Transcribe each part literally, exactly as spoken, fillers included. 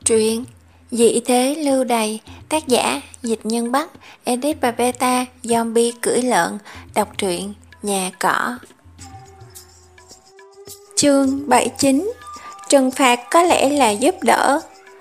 Truyện Dị thế lưu đày, tác giả Dịch Nhân Bắc, edit và beta Zombie cưỡi lợn, đọc truyện Nhà Cỏ. Chương bảy mươi chín. Trừng phạt có lẽ là giúp đỡ.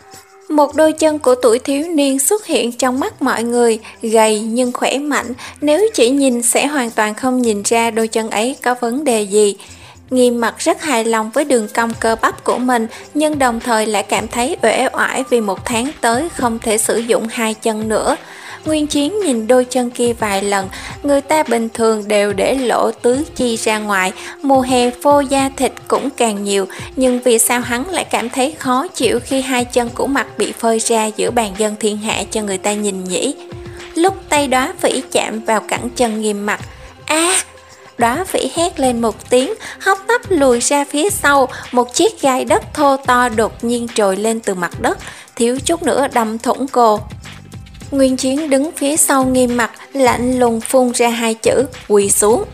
Một đôi chân của tuổi thiếu niên xuất hiện trong mắt mọi người, gầy nhưng khỏe mạnh, nếu chỉ nhìn sẽ hoàn toàn không nhìn ra đôi chân ấy có vấn đề gì. Nghiêm Mặt rất hài lòng với đường cong cơ bắp của mình, nhưng đồng thời lại cảm thấy uể oải vì một tháng tới không thể sử dụng hai chân nữa. Nguyên Chiến nhìn đôi chân kia vài lần, người ta bình thường đều để lỗ tứ chi ra ngoài, mùa hè phô da thịt cũng càng nhiều, nhưng vì sao hắn lại cảm thấy khó chịu khi hai chân của mặt bị phơi ra giữa bàn dân thiên hạ cho người ta nhìn nhỉ? Lúc tay Đóa Phỉ chạm vào cẳng chân Nghiêm Mặt, a à, Đóa Phỉ hét lên một tiếng, hấp tấp lùi ra phía sau, một chiếc gai đất thô to đột nhiên trồi lên từ mặt đất, thiếu chút nữa đâm thủng cô. Nguyên Chiến đứng phía sau Nghiêm Mặt, lạnh lùng phun ra hai chữ quỳ xuống.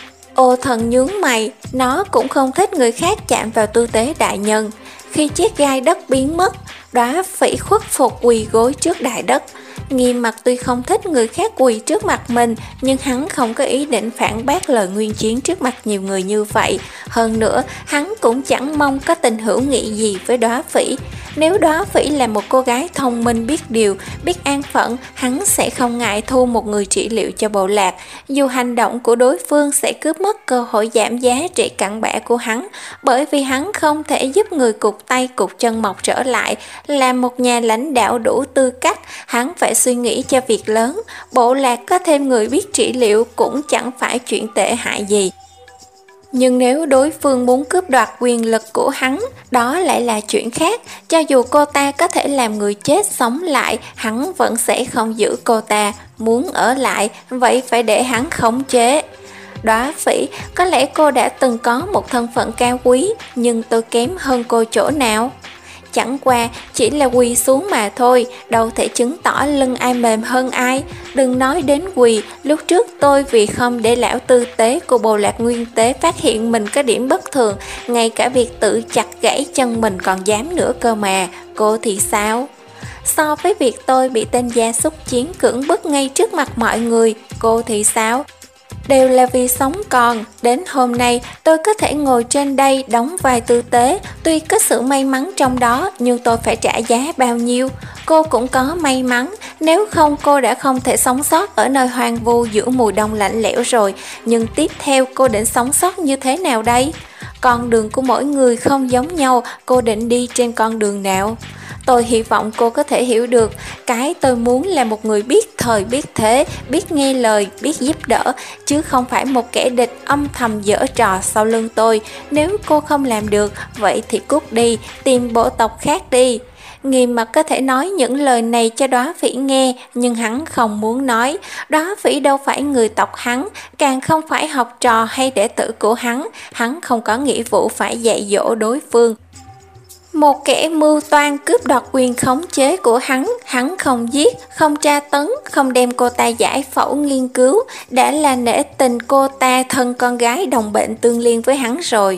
Ô Thần nhướng mày, nó cũng không thích người khác chạm vào tư tế đại nhân. Khi chiếc gai đất biến mất, Đóa Phỉ khuất phục quỳ gối trước đại đất. Nghiêm Mặt tuy không thích người khác quỳ trước mặt mình, nhưng hắn không có ý định phản bác lời Nguyên Chiến trước mặt nhiều người như vậy. Hơn nữa, hắn cũng chẳng mong có tình hữu nghị gì với Đóa Phỉ. Nếu Đóa Phỉ là một cô gái thông minh biết điều, biết an phận, hắn sẽ không ngại thu một người trị liệu cho bộ lạc. Dù hành động của đối phương sẽ cướp mất cơ hội giảm giá trị cặn bã của hắn, bởi vì hắn không thể giúp người cụt tay cụt chân mọc trở lại. Là một nhà lãnh đạo đủ tư cách, hắn phải suy nghĩ cho việc lớn. Bộ lạc có thêm người biết trị liệu cũng chẳng phải chuyện tệ hại gì. Nhưng nếu đối phương muốn cướp đoạt quyền lực của hắn, đó lại là chuyện khác. Cho dù cô ta có thể làm người chết sống lại, hắn vẫn sẽ không giữ cô ta. Muốn ở lại, vậy phải để hắn khống chế. Đóa Phỉ, có lẽ cô đã từng có một thân phận cao quý, nhưng tôi kém hơn cô chỗ nào? Chẳng qua chỉ là quỳ xuống mà thôi, đâu thể chứng tỏ lưng ai mềm hơn ai. Đừng nói đến quỳ, lúc trước tôi vì không để lão tư tế của bộ lạc Nguyên Tế phát hiện mình có điểm bất thường, ngay cả việc tự chặt gãy chân mình còn dám nữa cơ mà. Cô thì sao? So với việc tôi bị tên gia súc chiến cưỡng bức ngay trước mặt mọi người, cô thì sao? Đều là vì sống còn, đến hôm nay tôi có thể ngồi trên đây đóng vai tư tế, tuy có sự may mắn trong đó nhưng tôi phải trả giá bao nhiêu? Cô cũng có may mắn, nếu không cô đã không thể sống sót ở nơi hoang vu giữa mùa đông lạnh lẽo rồi, nhưng tiếp theo cô định sống sót như thế nào đây? Con đường của mỗi người không giống nhau, cô định đi trên con đường nào? Tôi hy vọng cô có thể hiểu được, cái tôi muốn là một người biết thời biết thế, biết nghe lời, biết giúp đỡ, chứ không phải một kẻ địch âm thầm giở trò sau lưng tôi. Nếu cô không làm được, vậy thì cút đi, tìm bộ tộc khác đi. Nghiêm Mặt có thể nói những lời này cho Đóa Phỉ nghe, nhưng hắn không muốn nói. Đóa Phỉ đâu phải người tộc hắn, càng không phải học trò hay đệ tử của hắn, hắn không có nghĩa vụ phải dạy dỗ đối phương. Một kẻ mưu toan cướp đoạt quyền khống chế của hắn, hắn không giết, không tra tấn, không đem cô ta giải phẫu nghiên cứu, đã là nể tình cô ta thân con gái đồng bệnh tương liên với hắn rồi.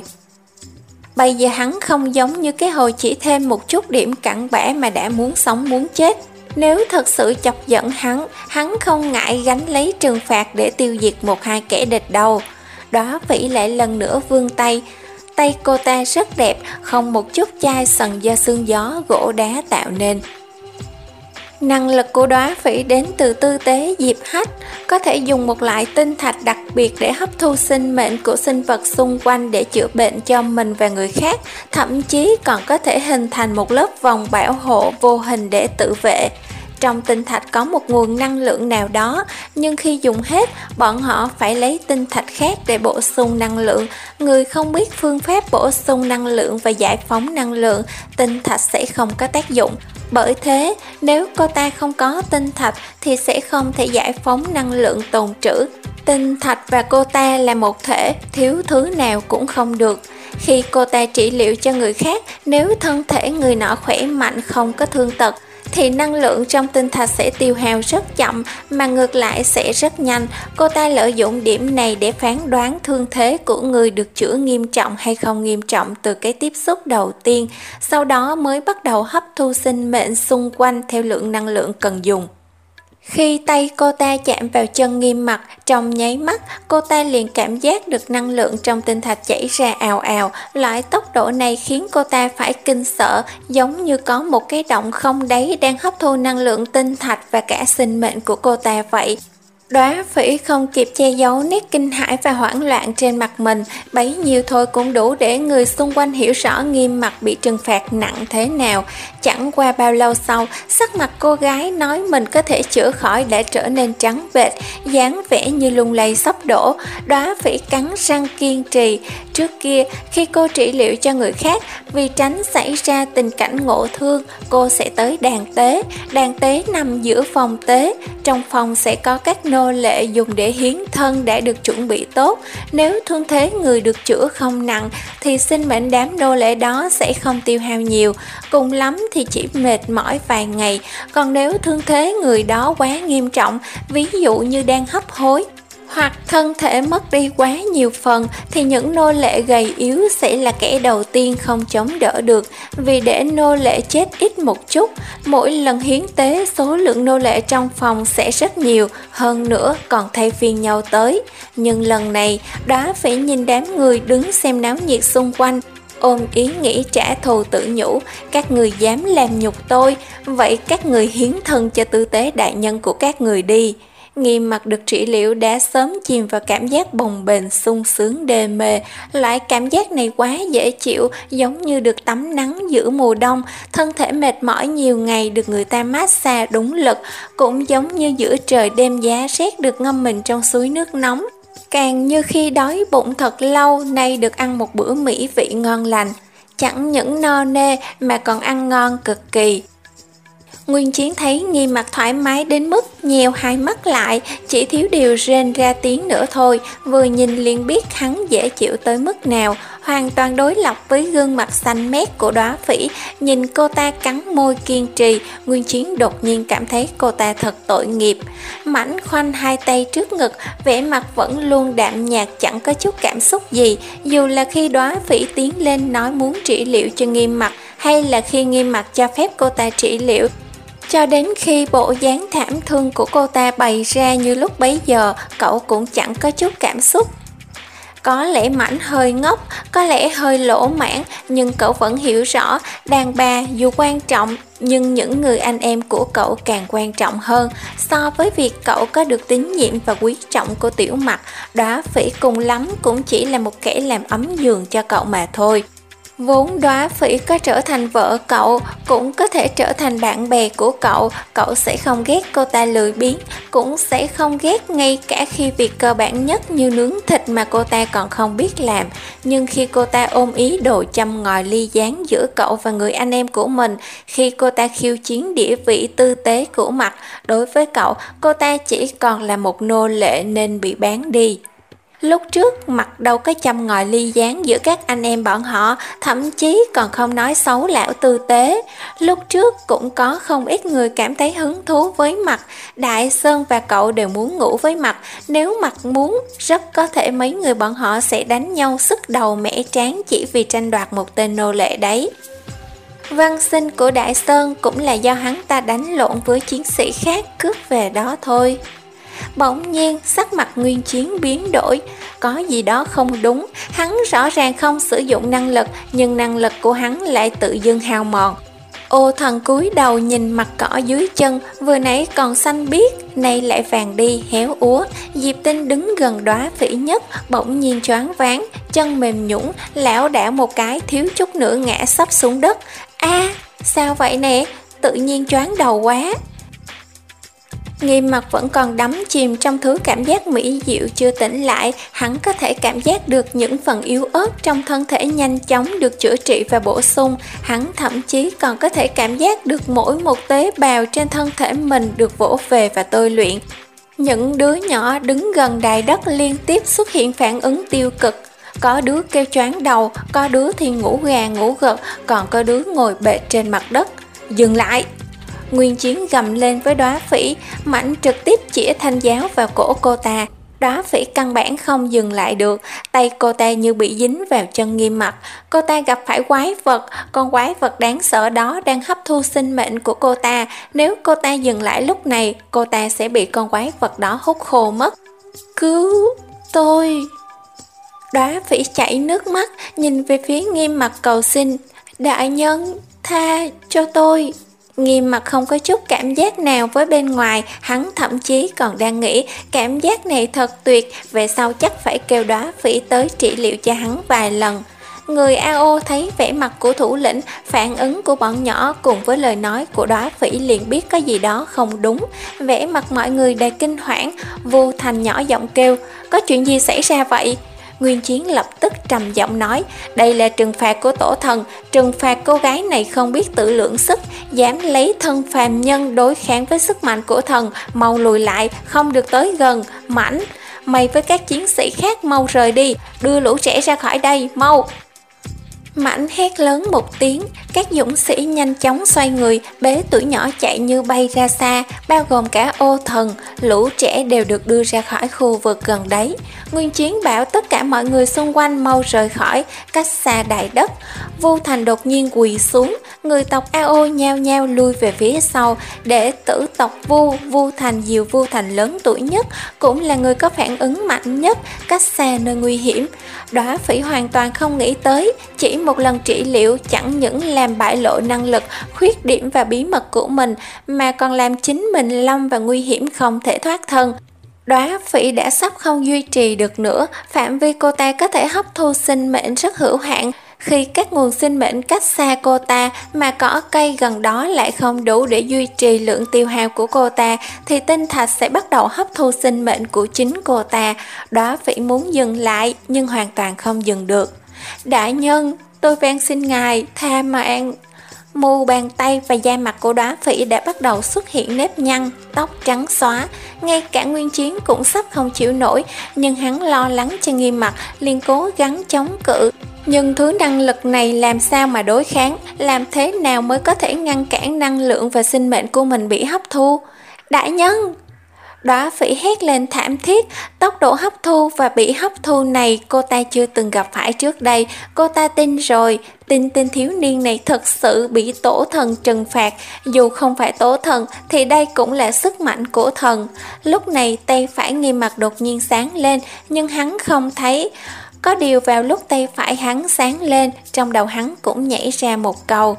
Bây giờ hắn không giống như cái hồi chỉ thêm một chút điểm cặn bã mà đã muốn sống muốn chết. Nếu thật sự chọc giận hắn, hắn không ngại gánh lấy trừng phạt để tiêu diệt một hai kẻ địch đâu. Đóa Phỉ lại lần nữa vươn tay. Tay cô ta rất đẹp, không một chút chai sần do xương gió gỗ đá tạo nên. Năng lực của Đóa Phỉ đến từ tư tế Diệp Hách, có thể dùng một loại tinh thạch đặc biệt để hấp thu sinh mệnh của sinh vật xung quanh để chữa bệnh cho mình và người khác, thậm chí còn có thể hình thành một lớp vòng bảo hộ vô hình để tự vệ. Trong tinh thạch có một nguồn năng lượng nào đó, nhưng khi dùng hết, bọn họ phải lấy tinh thạch khác để bổ sung năng lượng. Người không biết phương pháp bổ sung năng lượng và giải phóng năng lượng, tinh thạch sẽ không có tác dụng. Bởi thế, nếu cô ta không có tinh thạch thì sẽ không thể giải phóng năng lượng tồn trữ. Tinh thạch và cô ta là một thể, thiếu thứ nào cũng không được. Khi cô ta trị liệu cho người khác, nếu thân thể người nọ khỏe mạnh không có thương tật, thì năng lượng trong tinh thạch sẽ tiêu hao rất chậm, mà ngược lại sẽ rất nhanh. Cô ta lợi dụng điểm này để phán đoán thương thế của người được chữa nghiêm trọng hay không nghiêm trọng từ cái tiếp xúc đầu tiên, sau đó mới bắt đầu hấp thu sinh mệnh xung quanh theo lượng năng lượng cần dùng. Khi tay cô ta chạm vào chân Nghiêm Mặc, trong nháy mắt, cô ta liền cảm giác được năng lượng trong tinh thạch chảy ra ào ào. Loại tốc độ này khiến cô ta phải kinh sợ, giống như có một cái động không đáy đang hấp thu năng lượng tinh thạch và cả sinh mệnh của cô ta vậy. Đóa Phỉ không kịp che giấu nét kinh hãi và hoảng loạn trên mặt mình, bấy nhiêu thôi cũng đủ để người xung quanh hiểu rõ Nghiêm Mặc bị trừng phạt nặng thế nào. Chẳng qua bao lâu sau, sắc mặt cô gái nói mình có thể chữa khỏi đã trở nên trắng bệch, dáng vẻ như lung lay sắp đổ. Đóa Phỉ cắn răng kiên trì. Trước kia, khi cô trị liệu cho người khác, vì tránh xảy ra tình cảnh ngộ thương, cô sẽ tới đàn tế. Đàn tế nằm giữa phòng tế, trong phòng sẽ có các nô lệ dùng để hiến thân đã được chuẩn bị tốt. Nếu thương thế người được chữa không nặng thì sinh mệnh đám nô lệ đó sẽ không tiêu hao nhiều, cùng lắm thì chỉ mệt mỏi vài ngày. Còn nếu thương thế người đó quá nghiêm trọng, ví dụ như đang hấp hối hoặc thân thể mất đi quá nhiều phần, thì những nô lệ gầy yếu sẽ là kẻ đầu tiên không chống đỡ được. Vì để nô lệ chết ít một chút, mỗi lần hiến tế số lượng nô lệ trong phòng sẽ rất nhiều, hơn nữa còn thay phiên nhau tới. Nhưng lần này, Đóa Phỉ nhìn đám người đứng xem náo nhiệt xung quanh, ôm ý nghĩ trả thù tự nhủ. Các người dám làm nhục tôi, vậy các người hiến thân cho tư tế đại nhân của các người đi. Nghiêm Mặc được trị liệu đã sớm chìm vào cảm giác bồng bềnh sung sướng đê mê. Loại cảm giác này quá dễ chịu, giống như được tắm nắng giữa mùa đông, thân thể mệt mỏi nhiều ngày được người ta massage đúng lực, cũng giống như giữa trời đêm giá rét được ngâm mình trong suối nước nóng. Càng như khi đói bụng thật lâu, nay được ăn một bữa mỹ vị ngon lành, chẳng những no nê mà còn ăn ngon cực kỳ. Nguyên Chiến thấy Nghiêm Mặc thoải mái đến mức nheo hai mắt lại, chỉ thiếu điều rên ra tiếng nữa thôi, vừa nhìn liền biết hắn dễ chịu tới mức nào. Hoàn toàn đối lập với gương mặt xanh mét của Đóa Phỉ. Nhìn cô ta cắn môi kiên trì, Nguyên Chiến đột nhiên cảm thấy cô ta thật tội nghiệp. Mảnh khoanh hai tay trước ngực, vẻ mặt vẫn luôn đạm nhạt, chẳng có chút cảm xúc gì, dù là khi Đóa Phỉ tiến lên nói muốn trị liệu cho Nghiêm Mặc, hay là khi Nghiêm Mặc cho phép cô ta trị liệu. Cho đến khi bộ dáng thảm thương của cô ta bày ra như lúc bấy giờ, cậu cũng chẳng có chút cảm xúc. Có lẽ Mảnh hơi ngốc, có lẽ hơi lỗ mãn, nhưng cậu vẫn hiểu rõ, đàn bà dù quan trọng, nhưng những người anh em của cậu càng quan trọng hơn. So với việc cậu có được tín nhiệm và quý trọng của Tiểu Mặc, Đóa Phỉ cùng lắm cũng chỉ là một kẻ làm ấm giường cho cậu mà thôi. Vốn Đóa Phỉ có trở thành vợ cậu, cũng có thể trở thành bạn bè của cậu, cậu sẽ không ghét cô ta lười biếng, cũng sẽ không ghét ngay cả khi việc cơ bản nhất như nướng thịt mà cô ta còn không biết làm. Nhưng khi cô ta ôm ý đồ châm ngòi ly gián giữa cậu và người anh em của mình, khi cô ta khiêu chiến địa vị tư tế của Mặc, đối với cậu, cô ta chỉ còn là một nô lệ nên bị bán đi. Lúc trước Mặc đâu có châm ngòi ly gián giữa các anh em bọn họ, thậm chí còn không nói xấu lão tư tế. Lúc trước cũng có không ít người cảm thấy hứng thú với Mặc. Đại Sơn và cậu đều muốn ngủ với Mặc. Nếu Mặc muốn, rất có thể mấy người bọn họ sẽ đánh nhau sức đầu mẻ trán chỉ vì tranh đoạt một tên nô lệ đấy. Văn sinh của Đại Sơn cũng là do hắn ta đánh lộn với chiến sĩ khác cướp về đó thôi. Bỗng nhiên sắc mặt Nguyên Chiến biến đổi, có gì đó không đúng. Hắn rõ ràng không sử dụng năng lực, nhưng năng lực của hắn lại tự dưng hao mòn. Ô Thần cúi đầu nhìn mặt cỏ dưới chân, vừa nãy còn xanh biếc, nay lại vàng đi héo úa. Diệp Tinh đứng gần Đóa Phỉ nhất, bỗng nhiên choáng váng, chân mềm nhũn, lảo đảo một cái, thiếu chút nữa ngã sấp xuống đất. A, à, sao vậy nè? Tự nhiên choáng đầu quá. Nghiêm Mặc vẫn còn đắm chìm trong thứ cảm giác mỹ diệu chưa tỉnh lại. Hắn có thể cảm giác được những phần yếu ớt trong thân thể nhanh chóng được chữa trị và bổ sung. Hắn thậm chí còn có thể cảm giác được mỗi một tế bào trên thân thể mình được vỗ về và tôi luyện. Những đứa nhỏ đứng gần đài đất liên tiếp xuất hiện phản ứng tiêu cực. Có đứa kêu choáng đầu, có đứa thì ngủ gà ngủ gật, còn có đứa ngồi bệt trên mặt đất. Dừng lại! Nguyên Chiến gầm lên với Đóa Phỉ, Mạnh trực tiếp chĩa thanh giáo vào cổ cô ta. Đóa Phỉ căn bản không dừng lại được, tay cô ta như bị dính vào chân Nghiêm Mặc. Cô ta gặp phải quái vật, con quái vật đáng sợ đó đang hấp thu sinh mệnh của cô ta. Nếu cô ta dừng lại lúc này, cô ta sẽ bị con quái vật đó hút khô mất. Cứu tôi! Đóa Phỉ chảy nước mắt, nhìn về phía Nghiêm Mặc cầu xin. Đại nhân, tha cho tôi! Nghiêm Mặc không có chút cảm giác nào với bên ngoài, hắn thậm chí còn đang nghĩ cảm giác này thật tuyệt, về sau chắc phải kêu Đóa Phỉ tới trị liệu cho hắn vài lần. Người a o thấy vẻ mặt của thủ lĩnh, phản ứng của bọn nhỏ cùng với lời nói của Đóa Phỉ liền biết có gì đó không đúng. Vẻ mặt mọi người đầy kinh hoảng, Vu Thành nhỏ giọng kêu, có chuyện gì xảy ra vậy? Nguyên Chiến lập tức trầm giọng nói, đây là trừng phạt của tổ thần, trừng phạt cô gái này không biết tự lượng sức, dám lấy thân phàm nhân đối kháng với sức mạnh của thần, mau lùi lại, không được tới gần. Mãnh, mày với các chiến sĩ khác mau rời đi, đưa lũ trẻ ra khỏi đây, mau! Mãnh hét lớn một tiếng, các dũng sĩ nhanh chóng xoay người, bế tuổi nhỏ chạy như bay ra xa, bao gồm cả ô thần, lũ trẻ đều được đưa ra khỏi khu vực gần đấy. Nguyên Chiến bảo tất cả mọi người xung quanh mau rời khỏi, cách xa đại đất. Vu Thành đột nhiên quỳ xuống, người tộc a o nhao nhao lui về phía sau, để tử tộc Vu, Vu Thành dìu Vu Thành lớn tuổi nhất, cũng là người có phản ứng mạnh nhất, cách xa nơi nguy hiểm. Đóa Phỉ hoàn toàn không nghĩ tới, chỉ một lần trị liệu chẳng những làm bại lộ năng lực, khuyết điểm và bí mật của mình, mà còn làm chính mình lâm vào nguy hiểm không thể thoát thân. Đóa Phỉ đã sắp không duy trì được nữa, phạm vi cô ta có thể hấp thu sinh mệnh rất hữu hạn. Khi các nguồn sinh mệnh cách xa cô ta mà cỏ cây gần đó lại không đủ để duy trì lượng tiêu hao của cô ta, thì tinh thạch sẽ bắt đầu hấp thu sinh mệnh của chính cô ta. Đóa Phỉ muốn dừng lại nhưng hoàn toàn không dừng được. Đại nhân, tôi van xin ngài tha mạng. Mu bàn tay và da mặt của Đóa Phỉ đã bắt đầu xuất hiện nếp nhăn, tóc trắng xóa. Ngay cả Nguyên Chiến cũng sắp không chịu nổi, nhưng hắn lo lắng cho Nghiêm Mặc, liền cố gắng chống cự. Nhưng thứ năng lực này làm sao mà đối kháng, làm thế nào mới có thể ngăn cản năng lượng và sinh mệnh của mình bị hấp thu? Đại nhân! Đóa Phỉ hét lên thảm thiết, tốc độ hấp thu và bị hấp thu này cô ta chưa từng gặp phải trước đây. Cô ta tin rồi, tin tên thiếu niên này thật sự bị tổ thần trừng phạt. Dù không phải tổ thần thì đây cũng là sức mạnh của thần. Lúc này tay phải Nghiêm Mặc đột nhiên sáng lên, nhưng hắn không thấy. Có điều vào lúc tay phải hắn sáng lên, trong đầu hắn cũng nhảy ra một câu.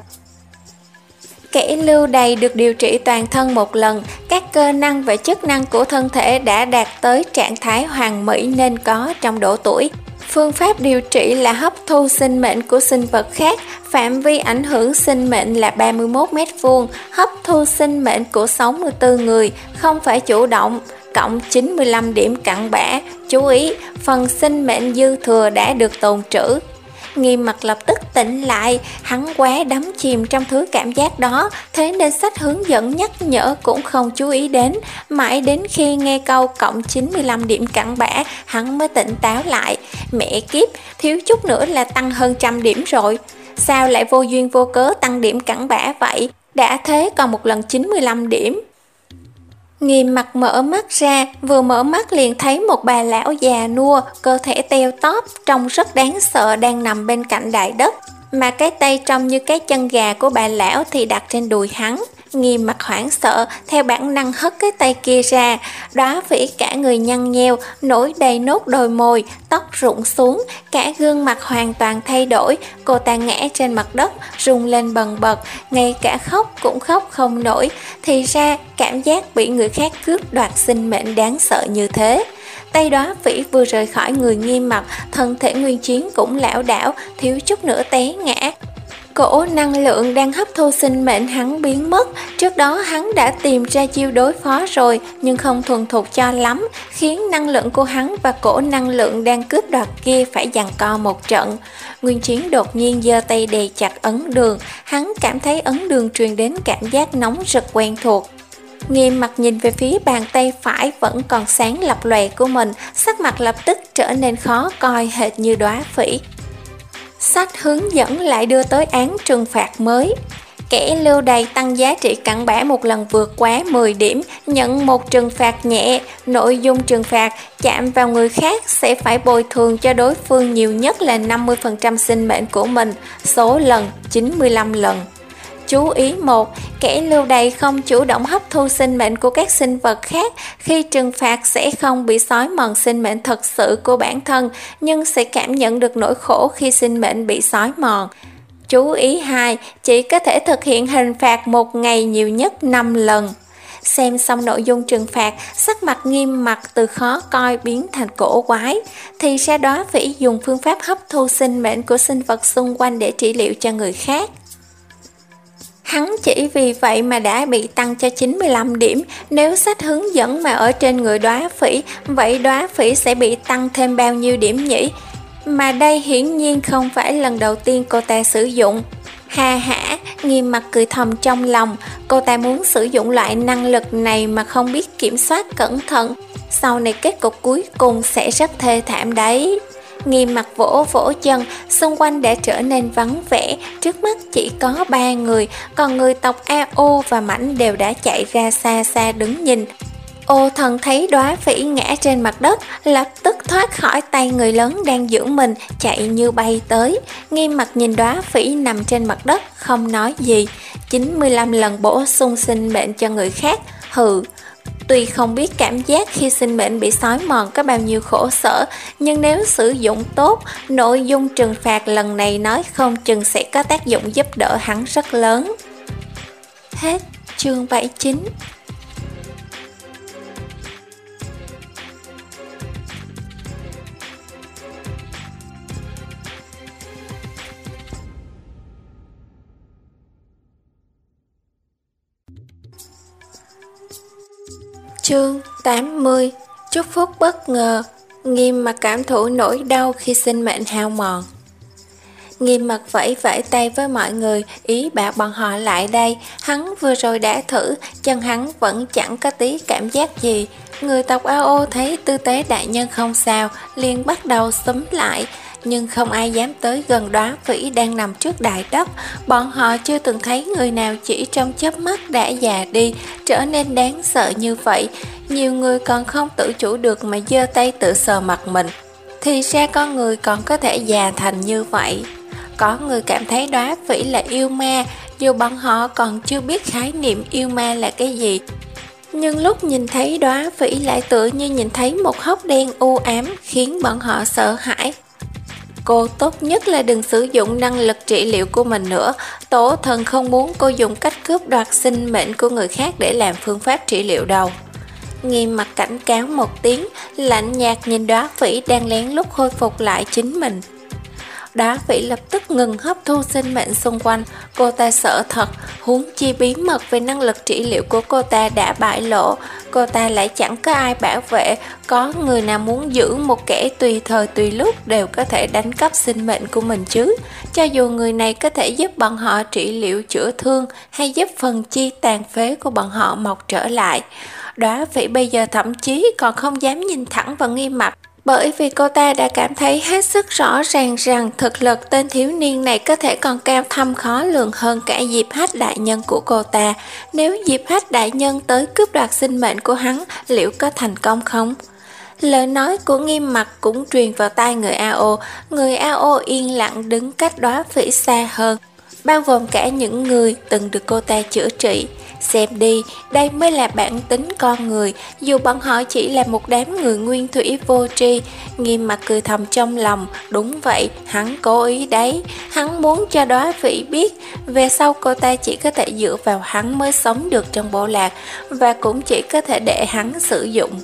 Kẻ lưu đày được điều trị toàn thân một lần, các cơ năng và chức năng của thân thể đã đạt tới trạng thái hoàn mỹ nên có trong độ tuổi. Phương pháp điều trị là hấp thu sinh mệnh của sinh vật khác, phạm vi ảnh hưởng sinh mệnh là ba mươi mốt mét vuông, hấp thu sinh mệnh của sáu mươi tư người, không phải chủ động, cộng chín mươi lăm điểm cặn bã. Chú ý, phần sinh mệnh dư thừa đã được tồn trữ. Nghiêm Mặc lập tức tỉnh lại, hắn quá đắm chìm trong thứ cảm giác đó, thế nên sách hướng dẫn nhắc nhở cũng không chú ý đến. Mãi đến khi nghe câu cộng chín mươi lăm điểm cặn bã, hắn mới tỉnh táo lại. Mẹ kiếp, thiếu chút nữa là tăng hơn trăm điểm rồi. Sao lại vô duyên vô cớ tăng điểm cặn bã vậy? Đã thế còn một lần chín mươi lăm điểm. Nghiêm Mặc mở mắt ra, vừa mở mắt liền thấy một bà lão già nua, cơ thể teo tóp, trông rất đáng sợ đang nằm bên cạnh đại đất. Mà cái tay trông như cái chân gà của bà lão thì đặt trên đùi hắn. Nghiêm Mặc hoảng sợ, theo bản năng hất cái tay kia ra. Đóa Phỉ cả người nhăn nheo, nổi đầy nốt đôi môi, tóc rụng xuống, cả gương mặt hoàn toàn thay đổi. Cô ta ngã trên mặt đất, rung lên bần bật, ngay cả khóc cũng khóc không nổi. Thì ra cảm giác bị người khác cướp đoạt sinh mệnh đáng sợ như thế. Tay Đóa Phỉ vừa rời khỏi người Nghiêm Mặc, thân thể Nguyên Chiến cũng lảo đảo, thiếu chút nữa té ngã. Cổ năng lượng đang hấp thu sinh mệnh hắn biến mất. Trước đó hắn đã tìm ra chiêu đối phó rồi, nhưng không thuần thục cho lắm, khiến năng lượng của hắn và cổ năng lượng đang cướp đoạt kia phải giằng co một trận. Nguyên Chiến đột nhiên giơ tay đè chặt ấn đường, hắn cảm thấy ấn đường truyền đến cảm giác nóng rực quen thuộc. Nghiêm Mặc nhìn về phía bàn tay phải vẫn còn sáng lập lòe của mình, sắc mặt lập tức trở nên khó coi hệt như Đóa Phỉ. Sách hướng dẫn lại đưa tới án trừng phạt mới. Kẻ lưu đày tăng giá trị cặn bã một lần vượt quá mười điểm, nhận một trừng phạt nhẹ. Nội dung trừng phạt: chạm vào người khác sẽ phải bồi thường cho đối phương nhiều nhất là năm mươi phần trăm sinh mệnh của mình, số lần chín mươi lăm lần. Chú ý một. Kẻ lưu đày không chủ động hấp thu sinh mệnh của các sinh vật khác. Khi trừng phạt sẽ không bị xói mòn sinh mệnh thật sự của bản thân, nhưng sẽ cảm nhận được nỗi khổ khi sinh mệnh bị xói mòn. Chú ý hai. Chỉ có thể thực hiện hình phạt một ngày nhiều nhất năm lần. Xem xong nội dung trừng phạt, sắc mặt Nghiêm Mặc từ khó coi biến thành cổ quái. Thì ra Đóa Phỉ dùng phương pháp hấp thu sinh mệnh của sinh vật xung quanh để trị liệu cho người khác. Hắn chỉ vì vậy mà đã bị tăng cho chín mươi lăm điểm. Nếu sách hướng dẫn mà ở trên người Đóa Phỉ, vậy Đóa Phỉ sẽ bị tăng thêm bao nhiêu điểm nhỉ? Mà đây hiển nhiên không phải lần đầu tiên cô ta sử dụng. Ha hả, Nghiêm Mặc cười thầm trong lòng. Cô ta muốn sử dụng loại năng lực này mà không biết kiểm soát cẩn thận, sau này kết cục cuối cùng sẽ rất thê thảm đấy. Nghiêm Mặc vỗ vỗ chân, xung quanh đã trở nên vắng vẻ, trước mắt chỉ có ba người, còn người tộc A O và Mãnh đều đã chạy ra xa xa đứng nhìn. Ô Thần thấy Đóa Phỉ ngã trên mặt đất, lập tức thoát khỏi tay người lớn đang giữ mình, chạy như bay tới. Nghiêm Mặc nhìn Đóa Phỉ nằm trên mặt đất, không nói gì. chín mươi lăm lần bổ sung sinh mệnh cho người khác, hừ. Tuy không biết cảm giác khi sinh mệnh bị xói mòn có bao nhiêu khổ sở, nhưng nếu sử dụng tốt, nội dung trừng phạt lần này nói không chừng sẽ có tác dụng giúp đỡ hắn rất lớn. Hết chương bảy mươi chín. Chương tám mươi. Chúc phúc bất ngờ. Nghiêm Mặc cảm thụ nỗi đau khi sinh mệnh hao mòn. Nghiêm Mặc vẫy vẫy tay với mọi người, ý bảo bọn họ lại đây. Hắn vừa rồi đã thử, chân hắn vẫn chẳng có tí cảm giác gì. Người tộc A O thấy tư tế đại nhân không sao, liền bắt đầu xúm lại. Nhưng không ai dám tới gần Đóa Phỉ đang nằm trước đại đất. Bọn họ chưa từng thấy người nào chỉ trong chớp mắt đã già đi, trở nên đáng sợ như vậy. Nhiều người còn không tự chủ được mà giơ tay tự sờ mặt mình. Thì ra con người còn có thể già thành như vậy. Có người cảm thấy Đóa Phỉ là yêu ma, dù bọn họ còn chưa biết khái niệm yêu ma là cái gì. Nhưng lúc nhìn thấy Đóa Phỉ lại tựa như nhìn thấy một hốc đen u ám, khiến bọn họ sợ hãi. Cô tốt nhất là đừng sử dụng năng lực trị liệu của mình nữa. Tổ thần không muốn cô dùng cách cướp đoạt sinh mệnh của người khác để làm phương pháp trị liệu đâu. Nghiêm Mặc cảnh cáo một tiếng, lạnh nhạt nhìn Đóa Phỉ đang lén lút khôi phục lại chính mình. Đóa Phỉ lập tức ngừng hấp thu sinh mệnh xung quanh. Cô ta sợ thật, huống chi bí mật về năng lực trị liệu của cô ta đã bại lộ. Cô ta lại chẳng có ai bảo vệ. Có người nào muốn giữ một kẻ tùy thời tùy lúc đều có thể đánh cắp sinh mệnh của mình chứ? Cho dù người này có thể giúp bọn họ trị liệu chữa thương, hay giúp phần chi tàn phế của bọn họ mọc trở lại. Đóa Phỉ bây giờ thậm chí còn không dám nhìn thẳng vào Nghiêm Mặc, bởi vì cô ta đã cảm thấy hết sức rõ ràng rằng thực lực tên thiếu niên này có thể còn cao thâm khó lường hơn cả Diệp Hách đại nhân của cô ta. Nếu Diệp Hách đại nhân tới cướp đoạt sinh mệnh của hắn, liệu có thành công không? Lời nói của Nghiêm Mặc cũng truyền vào tai người A O. Người A O yên lặng đứng cách Đóa Phỉ xa hơn, bao gồm cả những người từng được cô ta chữa trị. Xem đi, đây mới là bản tính con người, dù bọn họ chỉ là một đám người nguyên thủy vô tri. Nghiêm Mặc cười thầm trong lòng, đúng vậy, hắn cố ý đấy. Hắn muốn cho Đóa Phỉ biết, về sau cô ta chỉ có thể dựa vào hắn mới sống được trong bộ lạc, và cũng chỉ có thể để hắn sử dụng.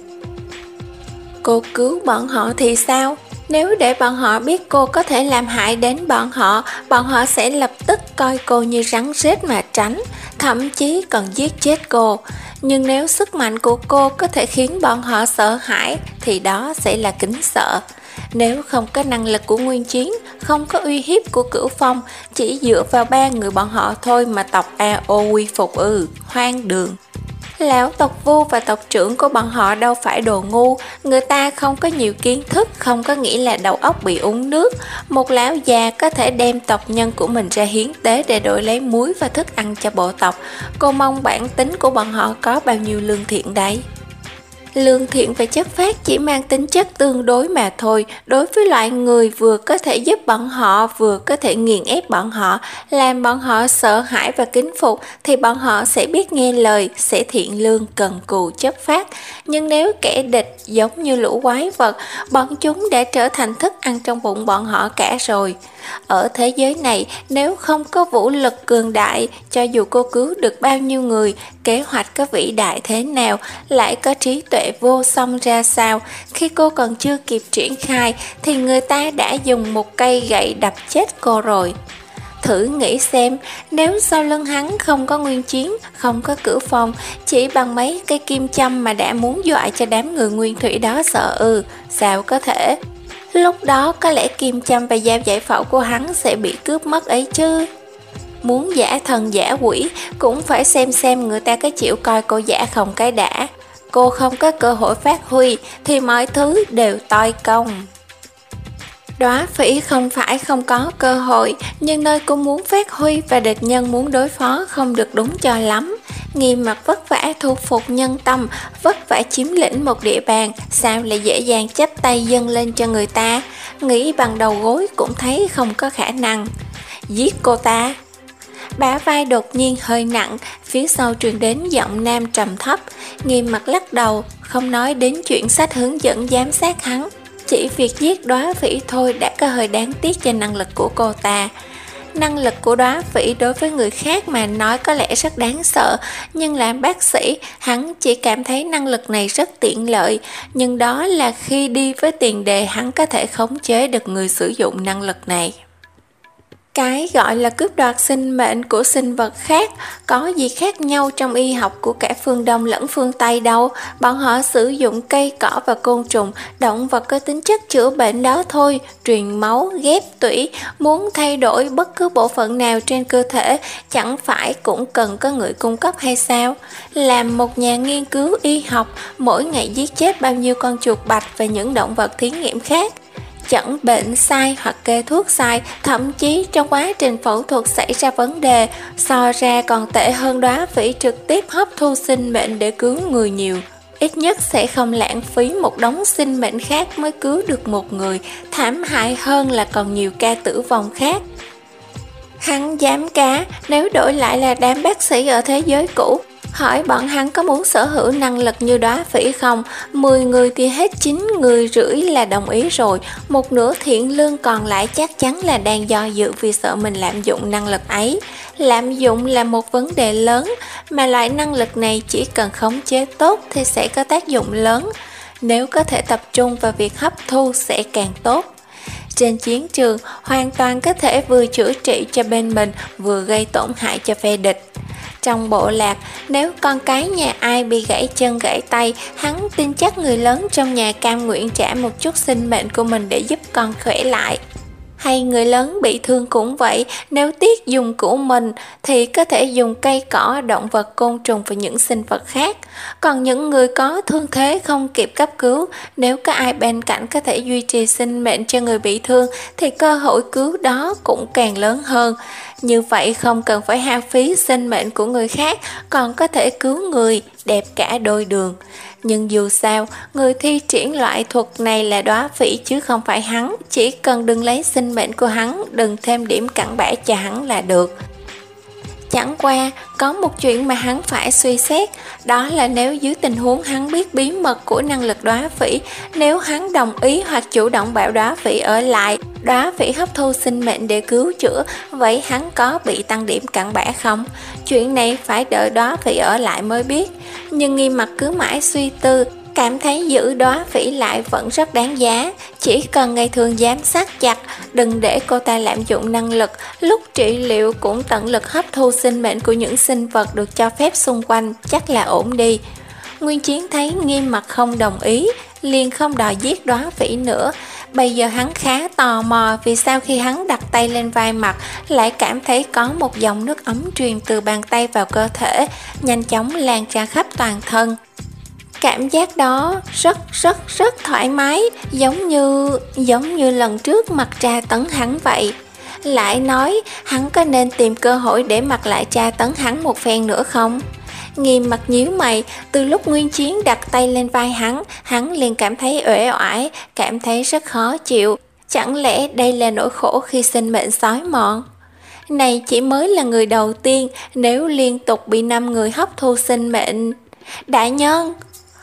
Cô cứu bọn họ thì sao? Nếu để bọn họ biết cô có thể làm hại đến bọn họ, bọn họ sẽ lập tức coi cô như rắn rết mà tránh, thậm chí còn giết chết cô. Nhưng nếu sức mạnh của cô có thể khiến bọn họ sợ hãi, thì đó sẽ là kính sợ. Nếu không có năng lực của Nguyên Chiến, không có uy hiếp của Cửu Phong, chỉ dựa vào ba người bọn họ thôi mà tộc A O quy phục ư, hoang đường. Lão tộc vua và tộc trưởng của bọn họ đâu phải đồ ngu, người ta không có nhiều kiến thức không có nghĩa là đầu óc bị uống nước. Một lão già có thể đem tộc nhân của mình ra hiến tế để đổi lấy muối và thức ăn cho bộ tộc. Cô mong bản tính của bọn họ có bao nhiêu lương thiện đấy? Lương thiện và chất phác chỉ mang tính chất tương đối mà thôi. Đối với loại người vừa có thể giúp bọn họ, vừa có thể nghiền ép bọn họ, làm bọn họ sợ hãi và kính phục, thì bọn họ sẽ biết nghe lời, sẽ thiện lương, cần cù, chất phác. Nhưng nếu kẻ địch giống như lũ quái vật, bọn chúng đã trở thành thức ăn trong bụng bọn họ cả rồi. Ở thế giới này, nếu không có vũ lực cường đại, cho dù cô cứu được bao nhiêu người, kế hoạch có vĩ đại thế nào, lại có trí tuệ vô song ra sao, khi cô còn chưa kịp triển khai, thì người ta đã dùng một cây gậy đập chết cô rồi. Thử nghĩ xem, nếu sau lưng hắn không có nguyên chiến, không có cửu phong, chỉ bằng mấy cây kim châm mà đã muốn dọa cho đám người nguyên thủy đó sợ ư, sao có thể? Lúc đó có lẽ kim châm và dao giải phẫu của hắn sẽ bị cướp mất ấy chứ. Muốn giả thần giả quỷ cũng phải xem xem người ta có chịu coi cô giả không cái đã. Cô không có cơ hội phát huy thì mọi thứ đều toi công. Đóa Phỉ không phải không có cơ hội, nhưng nơi cô muốn phát huy và địch nhân muốn đối phó không được đúng cho lắm. Nghiêm mặt vất vả thu phục nhân tâm, vất vả chiếm lĩnh một địa bàn, sao lại dễ dàng chắp tay dâng lên cho người ta? Nghĩ bằng đầu gối cũng thấy không có khả năng. Giết cô ta. Bả vai đột nhiên hơi nặng, phía sau truyền đến giọng nam trầm thấp. Nghiêm mặt lắc đầu, không nói đến chuyện sách hướng dẫn giám sát hắn. Chỉ việc giết Đóa Phỉ thôi đã có hơi đáng tiếc cho năng lực của cô ta. Năng lực của Đóa Phỉ đối với người khác mà nói có lẽ rất đáng sợ, nhưng làm bác sĩ, hắn chỉ cảm thấy năng lực này rất tiện lợi. Nhưng đó là khi đi với tiền đề hắn có thể khống chế được người sử dụng năng lực này. Cái gọi là cướp đoạt sinh mệnh của sinh vật khác có gì khác nhau trong y học của cả phương Đông lẫn phương Tây đâu. Bọn họ sử dụng cây cỏ và côn trùng, động vật có tính chất chữa bệnh đó thôi, truyền máu, ghép tủy, muốn thay đổi bất cứ bộ phận nào trên cơ thể chẳng phải cũng cần có người cung cấp hay sao? Làm một nhà nghiên cứu y học, mỗi ngày giết chết bao nhiêu con chuột bạch và những động vật thí nghiệm khác? Chẩn bệnh sai hoặc kê thuốc sai, thậm chí trong quá trình phẫu thuật xảy ra vấn đề, so ra còn tệ hơn Đóa Phỉ trực tiếp hấp thu sinh mệnh để cứu người nhiều. Ít nhất sẽ không lãng phí một đống sinh mệnh khác mới cứu được một người, thảm hại hơn là còn nhiều ca tử vong khác. Hắn dám cá, nếu đổi lại là đám bác sĩ ở thế giới cũ, hỏi bọn hắn có muốn sở hữu năng lực như Đóa Phỉ không? Mười người thì hết chín người rưỡi là đồng ý rồi. Một nửa thiện lương còn lại chắc chắn là đang do dự vì sợ mình lạm dụng năng lực ấy. Lạm dụng là một vấn đề lớn, mà loại năng lực này chỉ cần khống chế tốt thì sẽ có tác dụng lớn. Nếu có thể tập trung vào việc hấp thu sẽ càng tốt. Trên chiến trường, hoàn toàn có thể vừa chữa trị cho bên mình, vừa gây tổn hại cho phe địch. Trong bộ lạc, nếu con cái nhà ai bị gãy chân gãy tay, hắn tin chắc người lớn trong nhà cam nguyện trả một chút sinh mệnh của mình để giúp con khỏe lại. Hay người lớn bị thương cũng vậy, nếu tiếc dùng của mình thì có thể dùng cây cỏ, động vật, côn trùng và những sinh vật khác. Còn những người có thương thế không kịp cấp cứu, nếu có ai bên cạnh có thể duy trì sinh mệnh cho người bị thương thì cơ hội cứu đó cũng càng lớn hơn. Như vậy không cần phải hao phí sinh mệnh của người khác, còn có thể cứu người, đẹp cả đôi đường. Nhưng dù sao, người thi triển loại thuật này là Đóa Phỉ chứ không phải hắn. Chỉ cần đừng lấy sinh mệnh của hắn, đừng thêm điểm cặn bã cho hắn là được. Chẳng qua, có một chuyện mà hắn phải suy xét, đó là nếu dưới tình huống hắn biết bí mật của năng lực Đóa Phỉ, nếu hắn đồng ý hoặc chủ động bảo Đóa Phỉ ở lại, Đóa Phỉ hấp thu sinh mệnh để cứu chữa, vậy hắn có bị tăng điểm cặn bã không? Chuyện này phải đợi Đóa Phỉ ở lại mới biết. Nhưng Nghiêm Mặt cứ mãi suy tư, cảm thấy giữ Đóa Phỉ lại vẫn rất đáng giá. Chỉ cần ngày thường giám sát chặt, đừng để cô ta lạm dụng năng lực, lúc trị liệu cũng tận lực hấp thu sinh mệnh của những sinh vật được cho phép xung quanh, chắc là ổn đi. Nguyên Chiến thấy Nghiêm Mặt không đồng ý, liền không đòi giết Đóa Phỉ nữa. Bây giờ hắn khá tò mò vì sao khi hắn đặt tay lên vai Mặt lại cảm thấy có một dòng nước ấm truyền từ bàn tay vào cơ thể, nhanh chóng lan ra khắp toàn thân. Cảm giác đó rất rất rất thoải mái, giống như giống như lần trước Mặt tra tấn hắn vậy. Lại nói, hắn có nên tìm cơ hội để Mặt lại tra tấn hắn một phen nữa không? Nghiêm Mặt nhíu mày, từ lúc Nguyên Chiến đặt tay lên vai hắn, hắn liền cảm thấy uể oải, cảm thấy rất khó chịu. Chẳng lẽ đây là nỗi khổ khi sinh mệnh xói mòn? Này chỉ mới là người đầu tiên, nếu liên tục bị năm người hấp thu sinh mệnh... Đại nhân!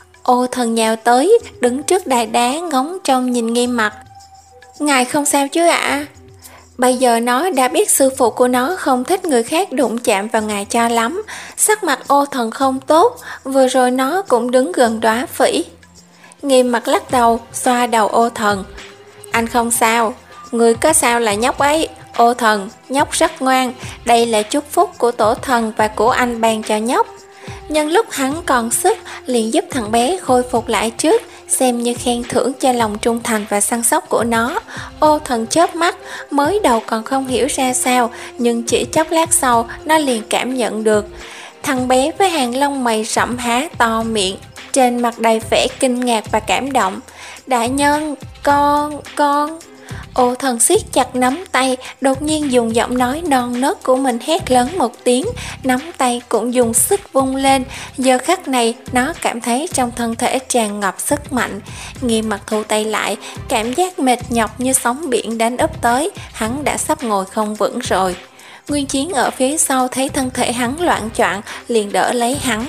Ô Thần nhào tới, đứng trước đài đá ngóng trông nhìn Nghiêm Mặt. Ngài không sao chứ ạ? À? Bây giờ nó đã biết sư phụ của nó không thích người khác đụng chạm vào ngài cho lắm. Sắc mặt Ô Thần không tốt, vừa rồi nó cũng đứng gần Đóa Phỉ. Nghiêm Mặt lắc đầu, xoa đầu Ô Thần. Anh không sao, người có sao là nhóc ấy. Ô Thần, nhóc rất ngoan, đây là chúc phúc của tổ thần và của anh ban cho nhóc. Nhân lúc hắn còn sức, liền giúp thằng bé khôi phục lại trước, xem như khen thưởng cho lòng trung thành và săn sóc của nó. Ô Thần chớp mắt, mới đầu còn không hiểu ra sao, nhưng chỉ chốc lát sau, nó liền cảm nhận được. Thằng bé với hàng lông mày rậm há to miệng, trên mặt đầy vẻ kinh ngạc và cảm động. Đại nhân, con, con... Ô Thần siết chặt nắm tay, đột nhiên dùng giọng nói non nớt của mình hét lớn một tiếng, nắm tay cũng dùng sức vung lên. Giờ khắc này, nó cảm thấy trong thân thể tràn ngập sức mạnh. Nghiêm Mặt thu tay lại, cảm giác mệt nhọc như sóng biển đánh úp tới, hắn đã sắp ngồi không vững rồi. Nguyên Chiến ở phía sau thấy thân thể hắn loạn choạng, liền đỡ lấy hắn.